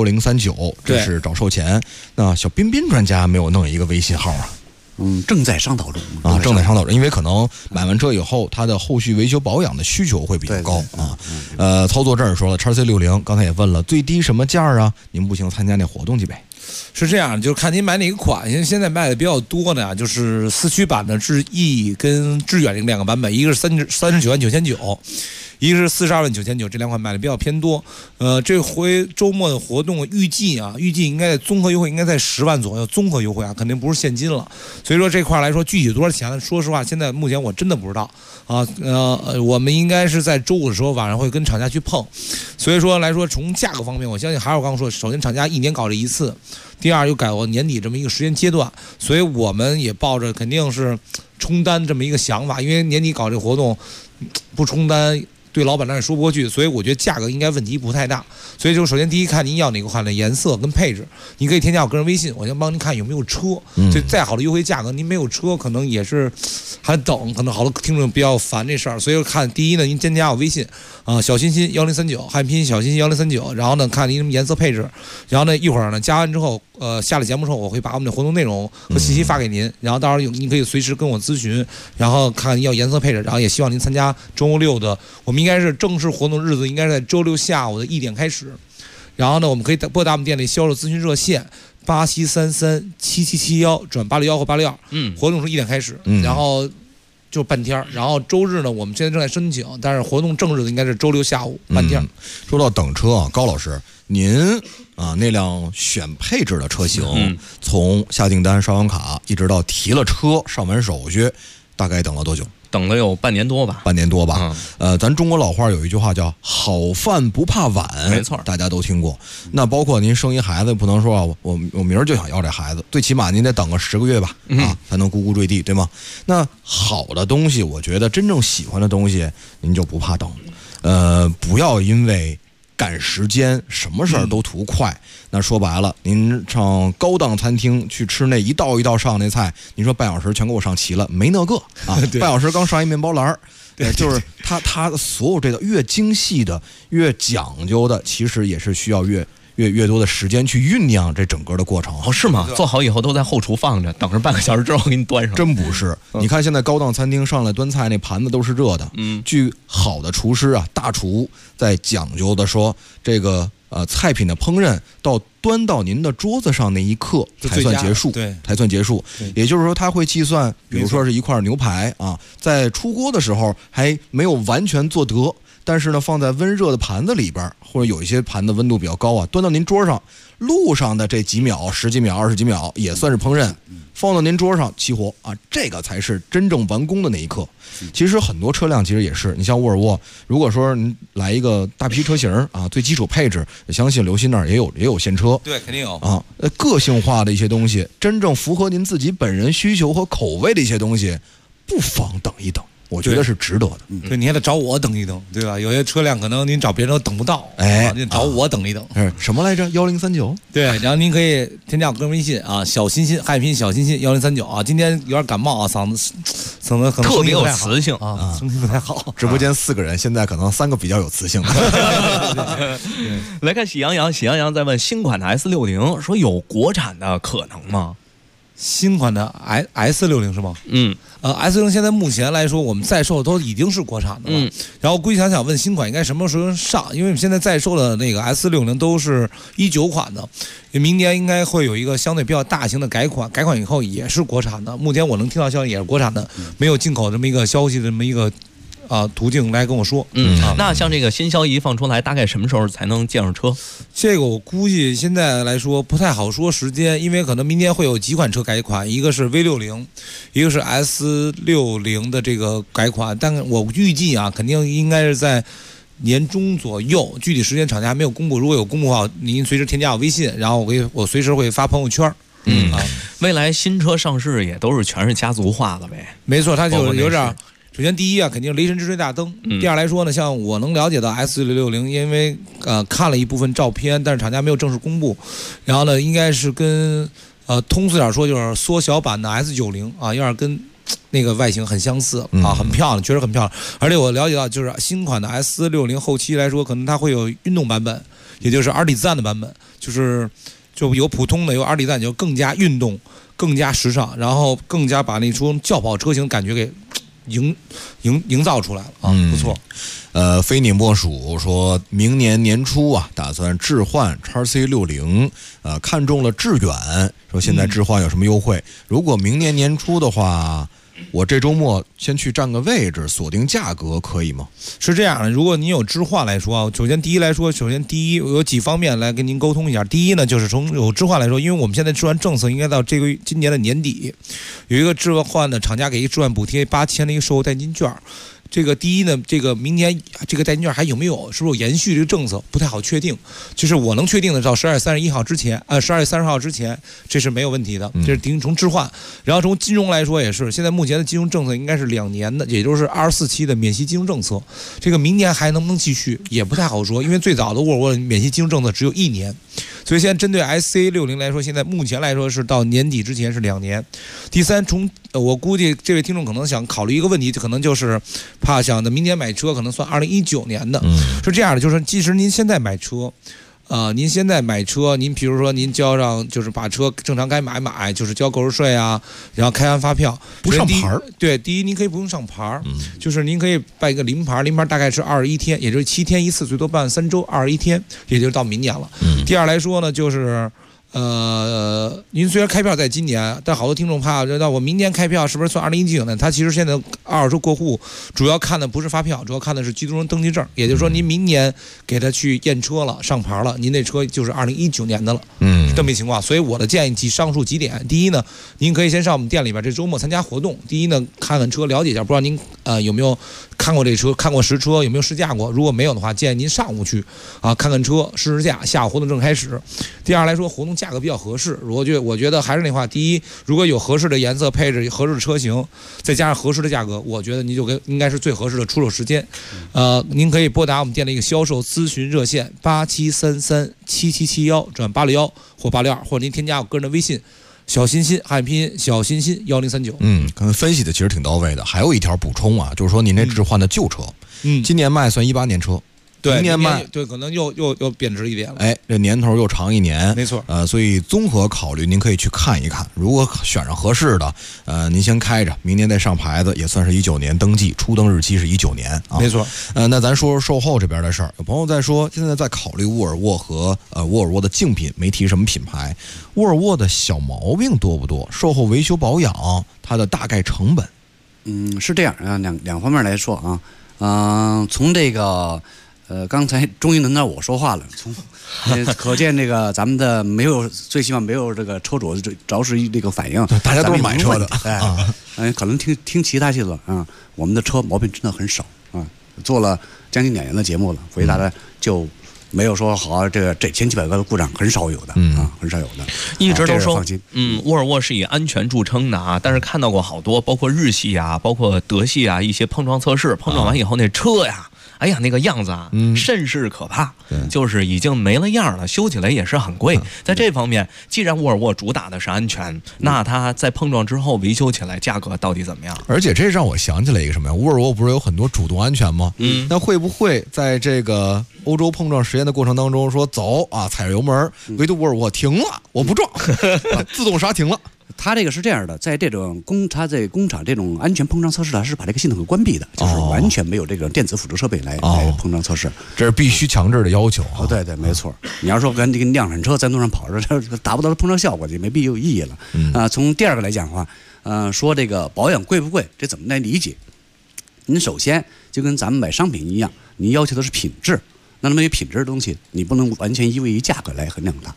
1039，这是找售前。那小彬彬专家没有弄一个微信号啊？ 正在商讨中正在商讨中，因为可能买完车以后，它的后续维修保养的需求会比较高操作这儿说了，XC60刚才也问了，最低什么价啊？您不行参加那活动去呗。 是这样，就是看您买哪个款。现在卖的比较多的就是4驱版的智逸跟致远这2个版本，一个是39.999，一个是42.999，这2款买的比较偏多。这回周末的活动预计应该综合优惠应该在10万左右，综合优惠肯定不是现金了。所以说这块来说具体多少钱，说实话，现在目前我真的不知道我们应该是在周5的时候晚上会跟厂家去碰。所以说来说，从价格方面，我相信还是我刚刚说，首先厂家1年搞这一次。第二又改到年底这么一个时间阶段，所以我们也抱着肯定是冲单这么一个想法，因为年底搞这个活动不冲单对老板那也说不过去，所以我觉得价格应该问题不太大。所以就首先第一看您要哪个款的颜色跟配置，你可以添加我个人微信，我先帮您看有没有车。就再好的优惠价格，您没有车可能也是还等，可能好多听众比较烦这事儿。所以看第一呢，您添加我微信小欣欣1039，汉拼小欣欣1039，然后呢看您什么颜色配置，然后呢一会儿呢加完之后下了节目之后，我会把我们的活动内容和信息发给您，然后到时候您可以随时跟我咨询，然后看您要颜色配置，然后也希望您参加周6的，我们应该是正式活动日子应该是在周6下午的1点开始，然后呢我们可以拨打我们店里销售咨询热线87337771转861或862，活动是1点开始，然后就半天，然后周日呢我们现在正在申请，但是活动正日子应该是周6下午半天。 说到等车高老师您那辆选配置的车型，从下订单上完卡一直到提了车上完手续， 大概等了多久？ 等了有半年多吧。 半年多吧。咱中国老话有一句话叫“好饭不怕晚”， 没错， 大家都听过。那包括您生一孩子，不能说啊，我明儿就想要这孩子，最起码您得等个10个月吧，才能咕咕坠地，对吗？那好的东西，我觉得真正喜欢的东西，您就不怕等。不要因为赶时间，什么事儿都图快。那说白了，您上高档餐厅去吃那一道一道上那菜，您说半小时全给我上齐了，没那个啊，半小时刚上一面包篮对，就是它所有这个越精细的、越讲究的，其实也是需要越多的时间去酝酿这整个的过程。 是吗？做好以后都在后厨放着，等着半个小时之后给你端上。 真不是，你看现在高档餐厅上来端菜，那盘子都是热的。据好的厨师啊，大厨在讲究的说，这个菜品的烹饪到端到您的桌子上那一刻才算结束，才算结束。也就是说，他会计算，比如说是一块牛排啊，在出锅的时候还没有完全做得。但是呢，放在温热的盘子里边，或者有一些盘子温度比较高啊，端到您桌上，路上的这几秒、10几秒、20几秒也算是烹饪，放到您桌上起火啊，这个才是真正完工的那一刻。其实很多车辆其实也是，你像沃尔沃，如果说您来一个大批车型啊，最基础配置，相信刘鑫那儿也有现车， 对，肯定有啊。个性化的一些东西，真正符合您自己本人需求和口味的一些东西，不妨等一等。我觉得是值得的。 对，你还得找我等一等，对吧？有些车辆可能您找别人都等不到，您找我等一等。 什么来着？1039。对， 然后您可以添加我个人微信啊，小欣欣，汉拼小欣欣1039啊。今天有点感冒啊，嗓子可能特别有磁性啊，声音不太好。 直播间4个人，现在可能3个比较有磁性。 来看喜羊羊在问新款的 S60，说有国产的可能吗？ 新款的 S60是吗？S60现在目前来说，我们在售都已经是国产的了。然后估计想问新款应该什么时候上？因为我们现在在售的那个 S60都是19款的，明年应该会有一个相对比较大型的改款，改款以后也是国产的。目前我能听到消息也是国产的，没有进口这么一个消息，这么一个途径来跟我说。 那像这个新消息放出来，大概什么时候才能见上车？ 这个我估计现在来说不太好说时间，因为可能明年会有几款车改款，一个是 V60，一个是 S60的这个改款，但我预计啊，肯定应该是在年中左右，具体时间厂家还没有公布。如果有公布的话，您随时添加我微信，然后我随时会发朋友圈。 未来新车上市也都是全是家族化的呗。 没错，它就有点。首先，第一啊，肯定是雷神之锤大灯。第二来说呢，像我能了解到 S60，因为看了一部分照片，但是厂家没有正式公布。然后呢，应该是跟通俗点说，就是缩小版的 S90啊，有点跟那个外形很相似啊，很漂亮，确实很漂亮。而且我了解到，就是新款的 S60后期来说，可能它会有运动版本，也就是二底子弹的版本，就有普通的，有二底子弹，就更加运动、更加时尚，然后更加把那种轿跑车型感觉给营造出来了啊，不错。 非你莫属说明年年初啊，打算置换 XC60，看中了致远，说现在置换有什么优惠？如果明年年初的话，我这周末先去占个位置，锁定价格，可以吗？ 是这样的，如果您有置换来说啊，首先第一有几方面来跟您沟通一下。第一呢，就是从有置换来说，因为我们现在置换政策应该到今年的年底，有一个置换的厂家给一置换补贴8000的一个售后代金券。这个第一呢，这个明年这个代金券还有没有，是不是有延续这个政策，不太好确定。就是我能确定的，到12月31号之前，12月30号之前，这是没有问题的。这是从置换，然后从金融来说也是，现在目前的金融政策应该是2年的，也就是24期的免息金融政策。这个明年还能不能继续，也不太好说，因为最早的沃尔沃免息金融政策只有1年。所以现在针对 SC60来说，现在目前来说是到年底之前是2年。第三，我估计这位听众可能想考虑一个问题，可能就是怕想的明年买车可能算2019年的。是这样的，就是即使您现在买车，您现在买车，您比如说您交上就是把车正常该买，就是交购置税啊，然后开完发票不上牌。 对，第一您可以不用上牌，就是您可以办一个临牌大概是21天，也就是7天一次，最多办3周，21天，也就是到明年了。第二来说呢，就是您虽然开票在今年，但好多听众怕那我明年开票是不是算2019年？他其实现在二手车过户主要看的不是发票，主要看的是机动车登记证。也就是说，您明年给他去验车了、上牌了，您那车就是2019年的了。是这么一情况。所以我的建议上述几点：第一呢，您可以先上我们店里边，这周末参加活动。第一呢，看看车，了解一下，不知道您有没有看过这车，看过实车，有没有试驾过？如果没有的话，建议您上午去看看车，试试驾。下午活动正开始。第二来说，活动价格比较合适。我觉得还是那话，第一，如果有合适的颜色配置、合适的车型，再加上合适的价格，我觉得您就应该是最合适的出手时间。您可以拨打我们店的一个销售咨询热线87337771转861或862，或者您添加我个人的微信。小欣欣，汉语拼音小欣欣1039。 刚才分析的其实挺到位的。还有一条补充啊，就是说您这置换的旧车，今年卖算18年车。 对， 明年卖对，可能又贬值一点了。 这年头又长一年， 没错。 所以综合考虑，您可以去看一看。如果选上合适的，您先开着，明年再上牌子，也算是19年登记，初登日期是19年啊。 没错。 那咱说说售后这边的事儿。有朋友在说，现在在考虑沃尔沃和沃尔沃的竞品，没提什么品牌。沃尔沃的小毛病多不多？售后维修保养它的大概成本？ 是这样啊，两方面来说啊，从这个。刚才终于轮到我说话了，可见这个咱们的最起码没有这个车主着实这个反应， 大家都是买车的， 可能听其他系统我们的车毛病真的很少啊，做了将近2年的节目了，回答的就没有说好这千几百个的故障很少有的很少有的， 一直都说放心。 沃尔沃是以安全著称的啊，但是看到过好多，包括日系啊，包括德系啊，一些碰撞测试，碰撞完以后那车呀。哎呀，那个样子啊，甚是可怕，就是已经没了样了，修起来也是很贵。在这方面，既然沃尔沃主打的是安全，那它在碰撞之后维修起来价格到底怎么样？ 而且这让我想起来一个什么呀？沃尔沃不是有很多主动安全吗？那会不会在这个欧洲碰撞实验的过程当中说走啊，踩着油门，唯独沃尔沃停了，我不撞，自动刹停了。 它这个是这样的，在这种它在工厂这种安全碰撞测试它是把这个系统给关闭的，就是完全没有这个电子辅助设备来碰撞测试， 这是必须强制的要求啊。 对，没错。你要说跟这个量产车在路上跑着，这达不到碰撞效果，就没必要意义了。从第二个来讲的话，说这个保养贵不贵，这怎么来理解？您首先就跟咱们买商品一样，你要求的是品质，那么有品质的东西，你不能完全依偎于价格来衡量它。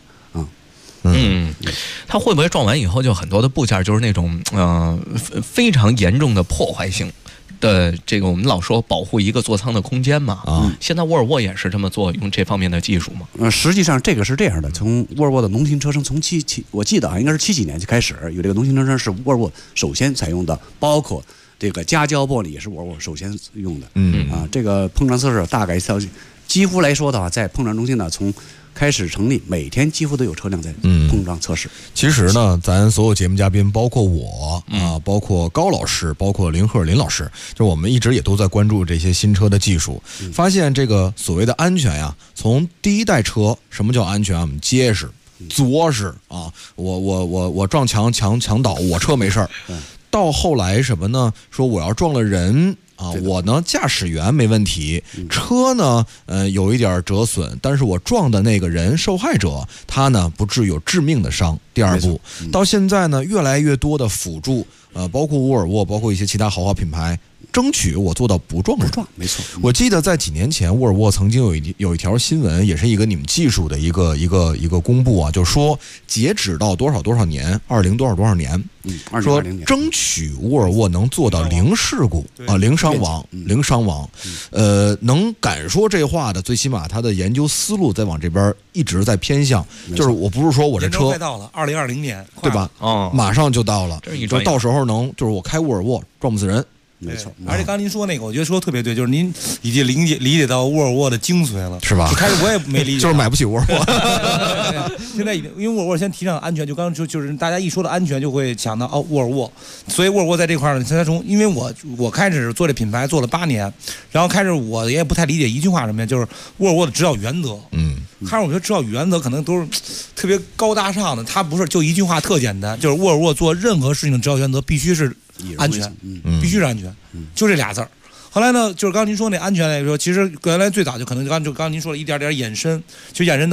它会不会撞完以后就很多的部件就是那种非常严重的破坏性的这个我们老说保护一个座舱的空间嘛现在沃尔沃也是这么做，用这方面的技术嘛？ 实际上这个是这样的，从沃尔沃的农型车身从我记得应该是70几年就开始有这个农型车身是沃尔沃首先采用的，包括这个夹胶玻璃也是沃尔沃首先用的。这个碰撞测试大概几乎来说的话，在碰撞中心呢，从开始成立，每天几乎都有车辆在碰撞测试。 其实呢，咱所有节目嘉宾，包括我包括高老师，包括林老师，就我们一直也都在关注这些新车的技术，发现这个所谓的安全呀，从第一代车，什么叫安全？我们结实、作实啊，我撞墙倒，我车没事儿。到后来什么呢？说我要撞了人。我呢，驾驶员没问题，车呢，有一点折损，但是我撞的那个人受害者，他呢不至于有致命的伤。第二步，到现在呢，越来越多的辅助，包括沃尔沃，包括一些其他豪华品牌，争取我做到不撞人。 没错。 我记得在几年前，沃尔沃曾经有一条新闻，也是一个你们技术的一个公布啊，就说截止到多少年，20多少年，说争取沃尔沃能做到零事故零伤亡，能敢说这话的，最起码他的研究思路在往这边一直在偏向，就是我不是说我这车快到了2020年， 对吧？马上就到了，就到时候就是我开沃尔沃撞不死人。 没错， 而且刚才您说那个，我觉得说的特别对，就是您已经理解到沃尔沃的精髓了， 是吧？ 开始我也没理解， 就是买不起沃尔沃。 现在因为沃尔沃先提倡安全，就刚刚就是大家一说到安全就会想到沃尔沃，所以沃尔沃在这块呢，现在因为我开始做这品牌做了8年，然后开始我也不太理解一句话什么呀，就是沃尔沃的指导原则。开始我觉得指导原则可能都是特别高大上的，它不是就一句话特简单，就是沃尔沃做任何事情的指导原则必须是安全，必须是安全，就这俩字儿。后来呢，就是刚刚您说那安全来说，其实原来最早就可能刚您说了一点点延伸，就延伸到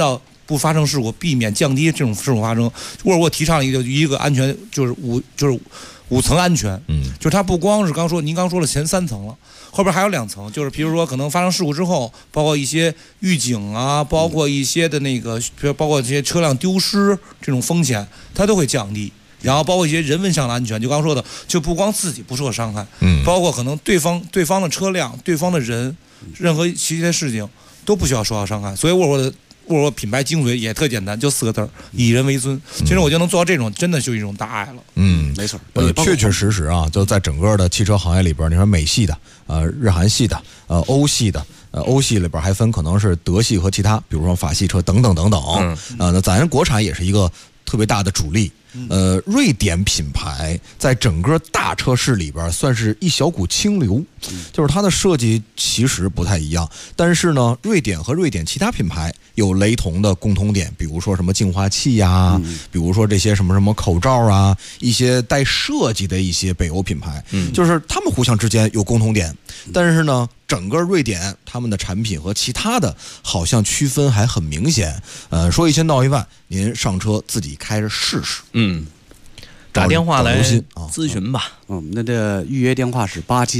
不发生事故，避免降低这种事故发生。沃尔沃提倡一个安全，就是五层安全，就是它不光是您刚说了前3层了，后边还有2层，就是比如说可能发生事故之后，包括一些预警啊，包括一些的那个，包括这些车辆丢失这种风险，它都会降低。然后包括一些人文上的安全，就刚说的，就不光自己不受伤害，包括可能对方的车辆、对方的人，任何其他事情都不需要受到伤害。所以沃尔沃品牌精髓也特简单，就4个字：以人为尊。其实我觉得能做到这种，真的就是一种大爱了。 没错。 确确实实啊，就在整个的汽车行业里边，你说美系的、日韩系的、欧系的。欧系里边还分可能是德系和其他，比如说法系车等等等等。那咱国产也是一个特别大的主力。瑞典品牌在整个大车市里边算是一小股清流，就是它的设计其实不太一样，但是呢，瑞典和瑞典其他品牌有雷同的共同点，比如说什么净化器呀，比如说这些什么口罩啊，一些带设计的一些北欧品牌，就是他们互相之间有共同点，但是呢，整个瑞典他们的产品和其他的好像区分还很明显。说一千道一万，您上车自己开着试试。 打电话来咨询吧。 那这预约电话是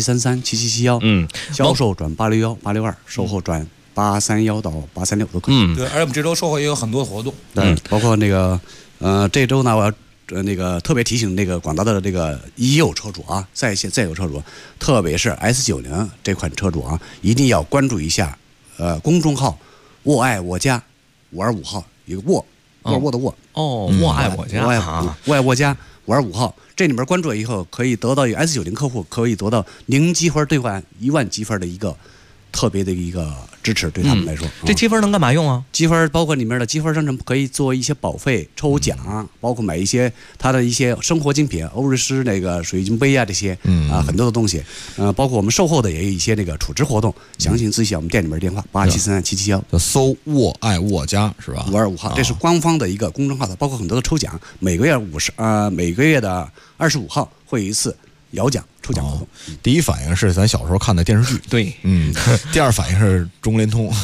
87337771，销售转861-862，售后转831到836都可以。 对，而且我们这周售后也有很多活动。 包括那个这周呢，我要那个特别提醒那个广大的这个已有车主啊，在有车主，特别是 S90这款车主啊，一定要关注一下公众号“沃爱我家”525号，一个沃尔沃的沃沃爱我家沃爱我家525号，这里面关注以后可以得到有 S90客户可以得到0积分兑换1万积分的一个特别的一个支持，对他们来说。 这积分能干嘛用啊？ 积分包括里面的积分商城可以做一些保费抽奖，包括买一些它的一些生活精品，欧瑞诗那个水晶杯啊这些很多的东西，包括我们售后的也有一些那个储值活动，详情咨询我们店里面电话87337771， 搜沃爱沃家是吧 ？525号，这是官方的一个公众号的，包括很多的抽奖，每个月的25号会有一次摇奖抽奖活动。 第一反应是咱小时候看的电视剧， 对， 第二反应是中联通，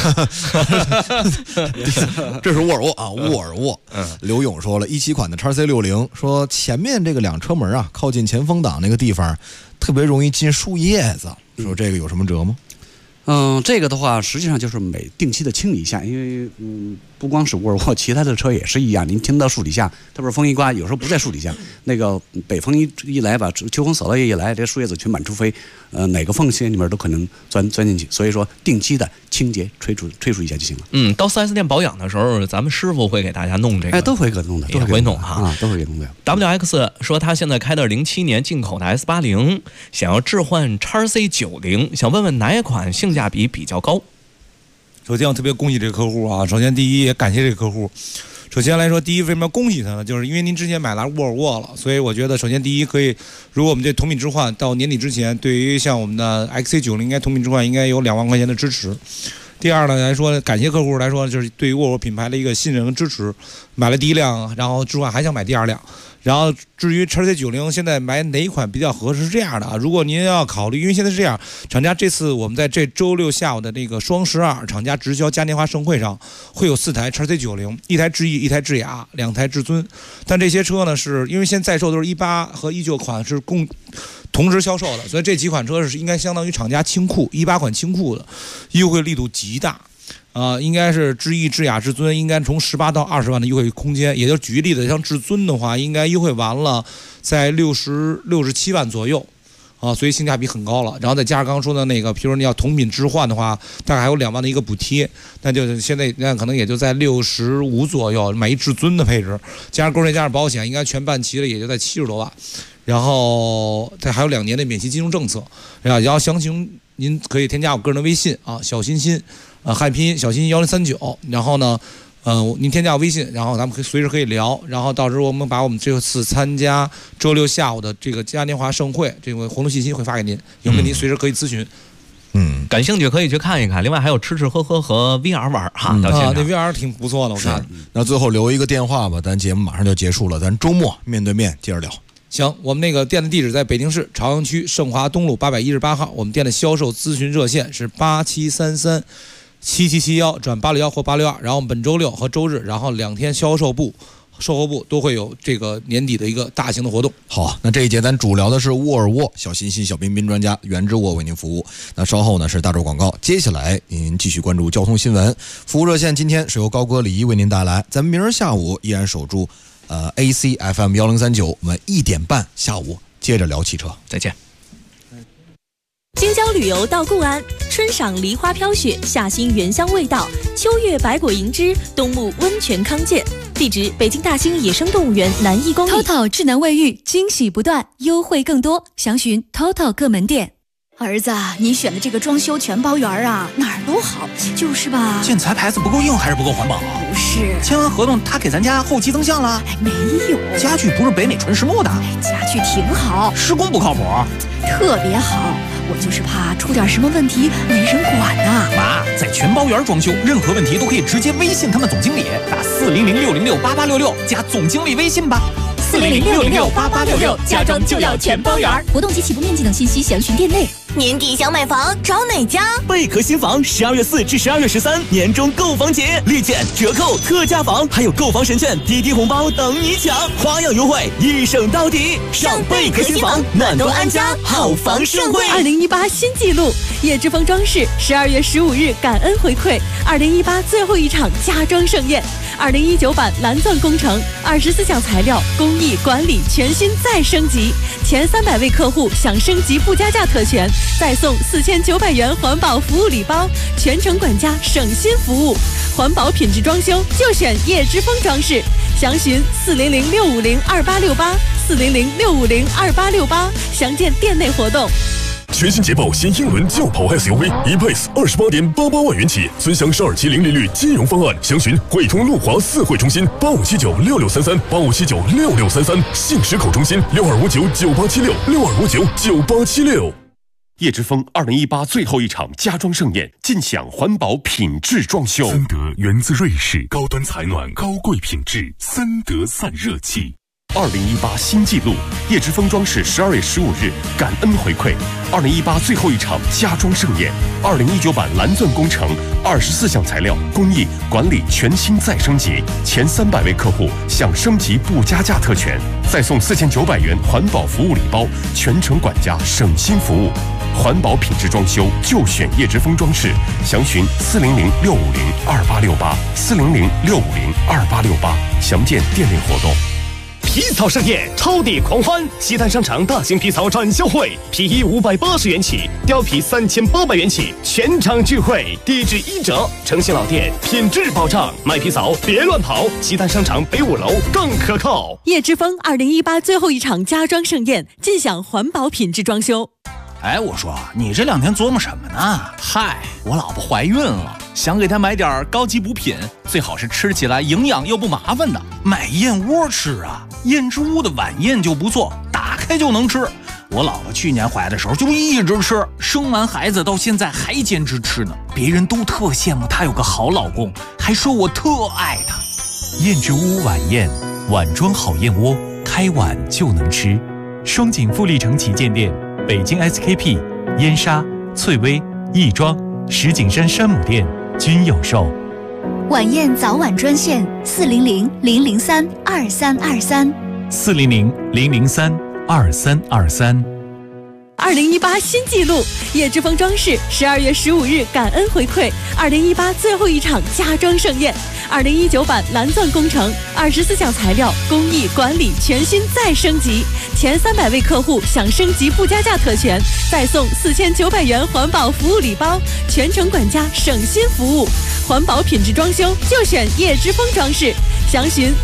这是沃尔沃啊，沃尔沃。刘勇说了，17款的 XC60，说前面这个2车门啊，靠近前风挡那个地方，特别容易进树叶子，说这个有什么辙吗？ 这个的话，实际上就是定期的清理一下，因为不光是沃尔沃，其他的车也是一样。您停到树底下，特别是风一刮，有时候不在树底下，那个北风一来吧，秋风扫落叶一来，这树叶子全满处飞，哪个缝隙里面都可能钻进去。所以说，定期的清洁吹除一下就行了。 到4S店保养的时候，咱们师傅会给大家弄这个， 都会给弄的， 也会弄哈， 都会给弄的。 WX 说他现在开的07年进口的 S80，想要置换 XC90，想问问哪一款性价比比较高？ 首先我特别恭喜这个客户啊！首先第一也感谢这个客户。首先来说，第一为什么要恭喜他呢？就是因为您之前买了沃尔沃了，所以我觉得首先第一可以，如果我们这同品置换到年底之前，对于像我们的 XC90应该同品置换应该有2万块钱的支持。第二呢来说，感谢客户来说，就是对于沃尔沃品牌的一个信任和支持。买了第一辆，然后置换还想买第二辆。然后至于 XC90 现在买哪一款比较合适是这样的啊，如果您要考虑，因为现在是这样，厂家这次我们在这周6下午的那个双12厂家直销嘉年华盛会上会有4台 XC90， 一台智逸，一台智雅，2台至尊。但这些车呢，是因为现在在售都是18和19款是同时销售的，所以这几款车是应该相当于厂家清库18款清库的，优惠力度极大。应该是智逸、智雅、至尊应该从18到20万的优惠空间，也就举例子，像至尊的话，应该优惠完了在67万左右，所以性价比很高了。然后再加上刚刚说的那个，比如说你要同品置换的话，大概还有2万的一个补贴，那就是现在那可能也就在65左右，买一至尊的配置，加上购税加上保险，应该全办齐了，也就在70多万。然后这还有2年的免息金融政策，然后详情您可以添加我个人的微信啊，小欣欣。汉拼音小欣1039，然后呢，您添加我微信，然后咱们随时可以聊，然后到时候我们把我们这次参加周6下午的这个嘉年华盛会这个活动信息会发给您，有问题随时可以咨询。 感兴趣可以去看一看。另外还有吃吃喝喝和 VR 玩哈，到现场那 VR 挺不错的，我看。 那最后留一个电话吧，咱节目马上就结束了，咱周末面对面接着聊。 行，我们那个店的地址在北京市朝阳区盛华东路818号，我们店的销售咨询热线是8733 7771转861或862，然后本周六和周日，然后2天售后部都会有这个年底的一个大型的活动。 好，那这一节咱主聊的是沃尔沃小欣欣小彬彬专家袁之沃为您服务。那稍后呢是大洲广告，接下来您继续关注交通新闻。服务热线今天是由高歌李一为您带来，咱们明儿下午依然守住AC FM 1039，我们1点半下午接着聊汽车，再见。 京郊旅游到固安，春赏梨花飘雪，夏欣原香味道，秋月百果银枝，冬沐温泉康健。地址：北京大兴野生动物园南1公里。 TOTO 智能卫浴，惊喜不断，优惠更多，详询 TOTO 各门店。 儿子，你选的这个装修全包园啊，哪儿都好，就是吧？ 建材牌子不够硬还是不够环保？ 不是， 签完合同他给咱家后期增项了？ 没有， 家具不是北美纯实木的？ 家具挺好， 施工不靠谱， 特别好。我就是怕出点什么问题没人管呐。 妈，在全包园装修，任何问题都可以直接微信他们总经理，打400-606-8866加总经理微信吧。 400-606-8866，家装就要全包园。活动及起步面积等信息详询店内。 年底想买房，找哪家？ 贝壳新房12月4至12月13年终购房节，立减、折扣、特价房，还有购房神券、滴滴红包等你抢，花样优惠，一省到底。上贝壳新房，暖冬安家，好房盛会。 2018新纪录，叶之峰装饰12月15日感恩回馈2018最后一场家装盛宴，2019版蓝钻工程24项材料工艺管理全新再升级，前300位客户享升级不加价特权，再送4900元环保服务礼包，全程管家省心服务，环保品质装修就选叶之峰装饰，详询400-650-2868，400-650-2868，详见店内活动。 全新捷豹新英伦轿跑 SUV E-Pace 28.88万元起，尊享12期零利率金融方案，详询汇通路华4会中心85796633，85796633，信实口中心62599876，62599876。 叶之峰2018最后一场家装盛宴，尽享环保品质装修。 森德源自瑞士，高端采暖，高贵品质，森德散热器。 2018新纪录，叶之峰装饰12月15日感恩回馈2018最后一场家装盛宴，2019版蓝钻工程24项材料工艺管理全新再升级，前300位客户享升级不加价特权，再送4900元环保服务礼包，全程管家省心服务。环保品质装修就选叶之峰装饰，详询400-650-2868，400-650-2868，详见店内活动。 皮草盛宴，超抵狂欢！西单商场大型皮草展销会，皮衣580元起，貂皮3800元起，全场聚会，低至1折。诚信老店，品质保障，买皮草别乱跑。西单商场北5楼更可靠。 叶之峰2018最后一场家装盛宴，尽享环保品质装修。 哎，我说你这2天琢磨什么呢？嗨，我老婆怀孕了，想给她买点高级补品，最好是吃起来营养又不麻烦的。买燕窝吃啊，燕之屋的晚宴就不错，打开就能吃。我老婆去年怀的时候就一直吃，生完孩子到现在还坚持吃呢。别人都特羡慕她有个好老公，还说我特爱她。 燕之屋晚宴，碗装好燕窝，开碗就能吃。双井富力城旗舰店。北京 SKP、燕莎、翠微、亦庄、石景山山姆店均有售。 晚宴早晚专线400-003-2323。 400-003-2323。 2018新纪录，叶之峰装饰12月15日感恩回馈2018最后一场家装盛宴，2019版蓝钻工程24项材料工艺管理全新再升级，前300位客户享升级不加价特权，再送4900元环保服务礼包，全程管家省心服务，环保品质装修就选叶之峰装饰，详询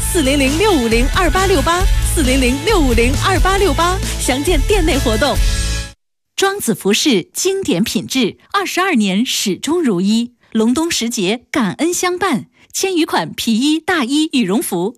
400-650-2868，400-650-2868，详见店内活动。 庄子服饰经典品质，22年始终如一。隆冬时节，感恩相伴，千余款皮衣、大衣、羽绒服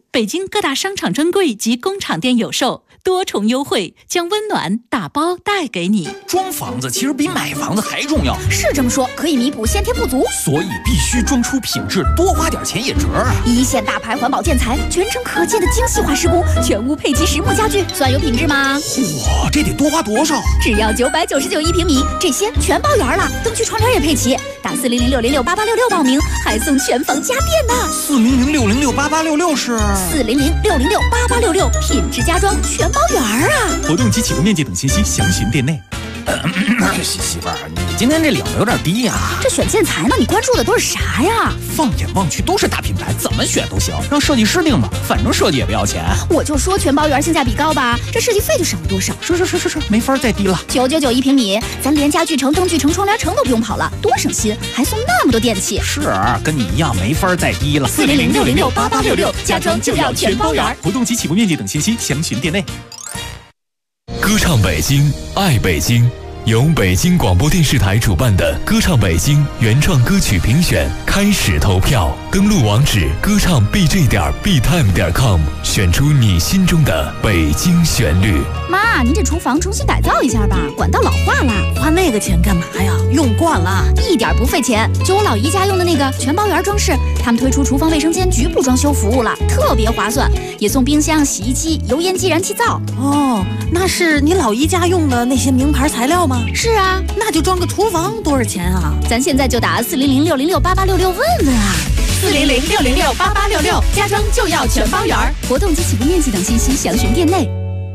北京各大商场专柜及工厂店有售，多重优惠将温暖打包带给你。 装房子其实比买房子还重要， 是这么说，可以弥补先天不足， 所以必须装出品质，多花点钱也值啊！ 一线大牌环保建材，全程可见的精细化施工，全屋配齐实木家具，算有品质吗？ 哇，这得多花多少？ 只要999一平米，这些全包圆了，灯具窗帘也配齐。打400-606-8866报名，还送全房家电呢。 400-606-8866是 400-606-8866，品质家装全包圆啊！ 活动及起步面积等信息详询店内。 媳妇儿，你今天这领子有点低呀。 这选建材呢，你关注的都是啥呀？ 放眼望去都是大品牌，怎么选都行，让设计师定吧，反正设计也不要钱。 我就说全包圆性价比高吧，这设计费就省了多少？ 是，没法再低了。 999一平米，咱连家具城、灯具城、窗帘城都不用跑了，多省心，还送那么多电器。 是，跟你一样没法再低了。 400-606-8866，家装就要全包圆。 活动及起步面积等信息详询店内。 歌唱北京，爱北京，由北京广播电视台主办的歌唱北京原创歌曲评选开始投票，登录网址歌唱 bj.btime.com， 选出你心中的北京旋律。 妈，您这厨房重新改造一下吧，管道老化了。 花那个钱干嘛呀？用惯了， 一点不费钱。就我老姨家用的那个全包圆装饰，他们推出厨房卫生间局部装修服务了，特别划算，也送冰箱、洗衣机、油烟机、燃气灶。 哦，那是你老姨家用的那些名牌材料吗？ 是啊， 那就装个厨房多少钱啊？ 咱现在就打400-606-8866问问啊。 400-606-8866，家装就要全包圆。 活动及起步面积等信息详询店内。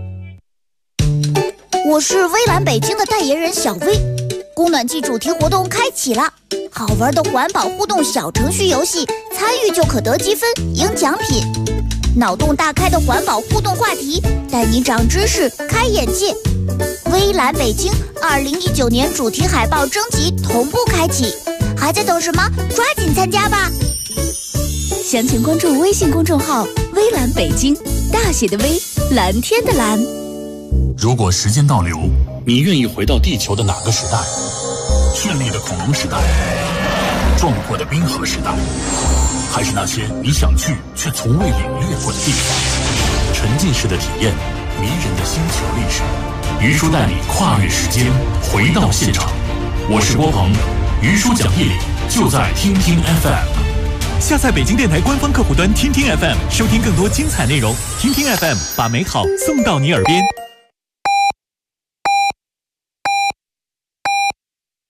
我是微蓝北京的代言人小薇，供暖季主题活动开启了，好玩的环保互动小程序游戏，参与就可得积分赢奖品。脑洞大开的环保互动话题，带你长知识开眼界。微蓝北京2019年主题海报征集同步开启，还在等什么？抓紧参加吧！详情关注微信公众号微蓝北京，大写的微，蓝天的蓝。 如果时间倒流，你愿意回到地球的哪个时代？绚丽的恐龙时代，壮阔的冰河时代，还是那些你想去却从未领略过的地方？沉浸式的体验，迷人的星球历史。于叔带你跨越时间，回到现场。我是郭鹏，于叔讲义理就在听听 FM。 下载北京电台官方客户端听听 FM， 收听更多精彩内容。听听 FM， 把美好送到你耳边。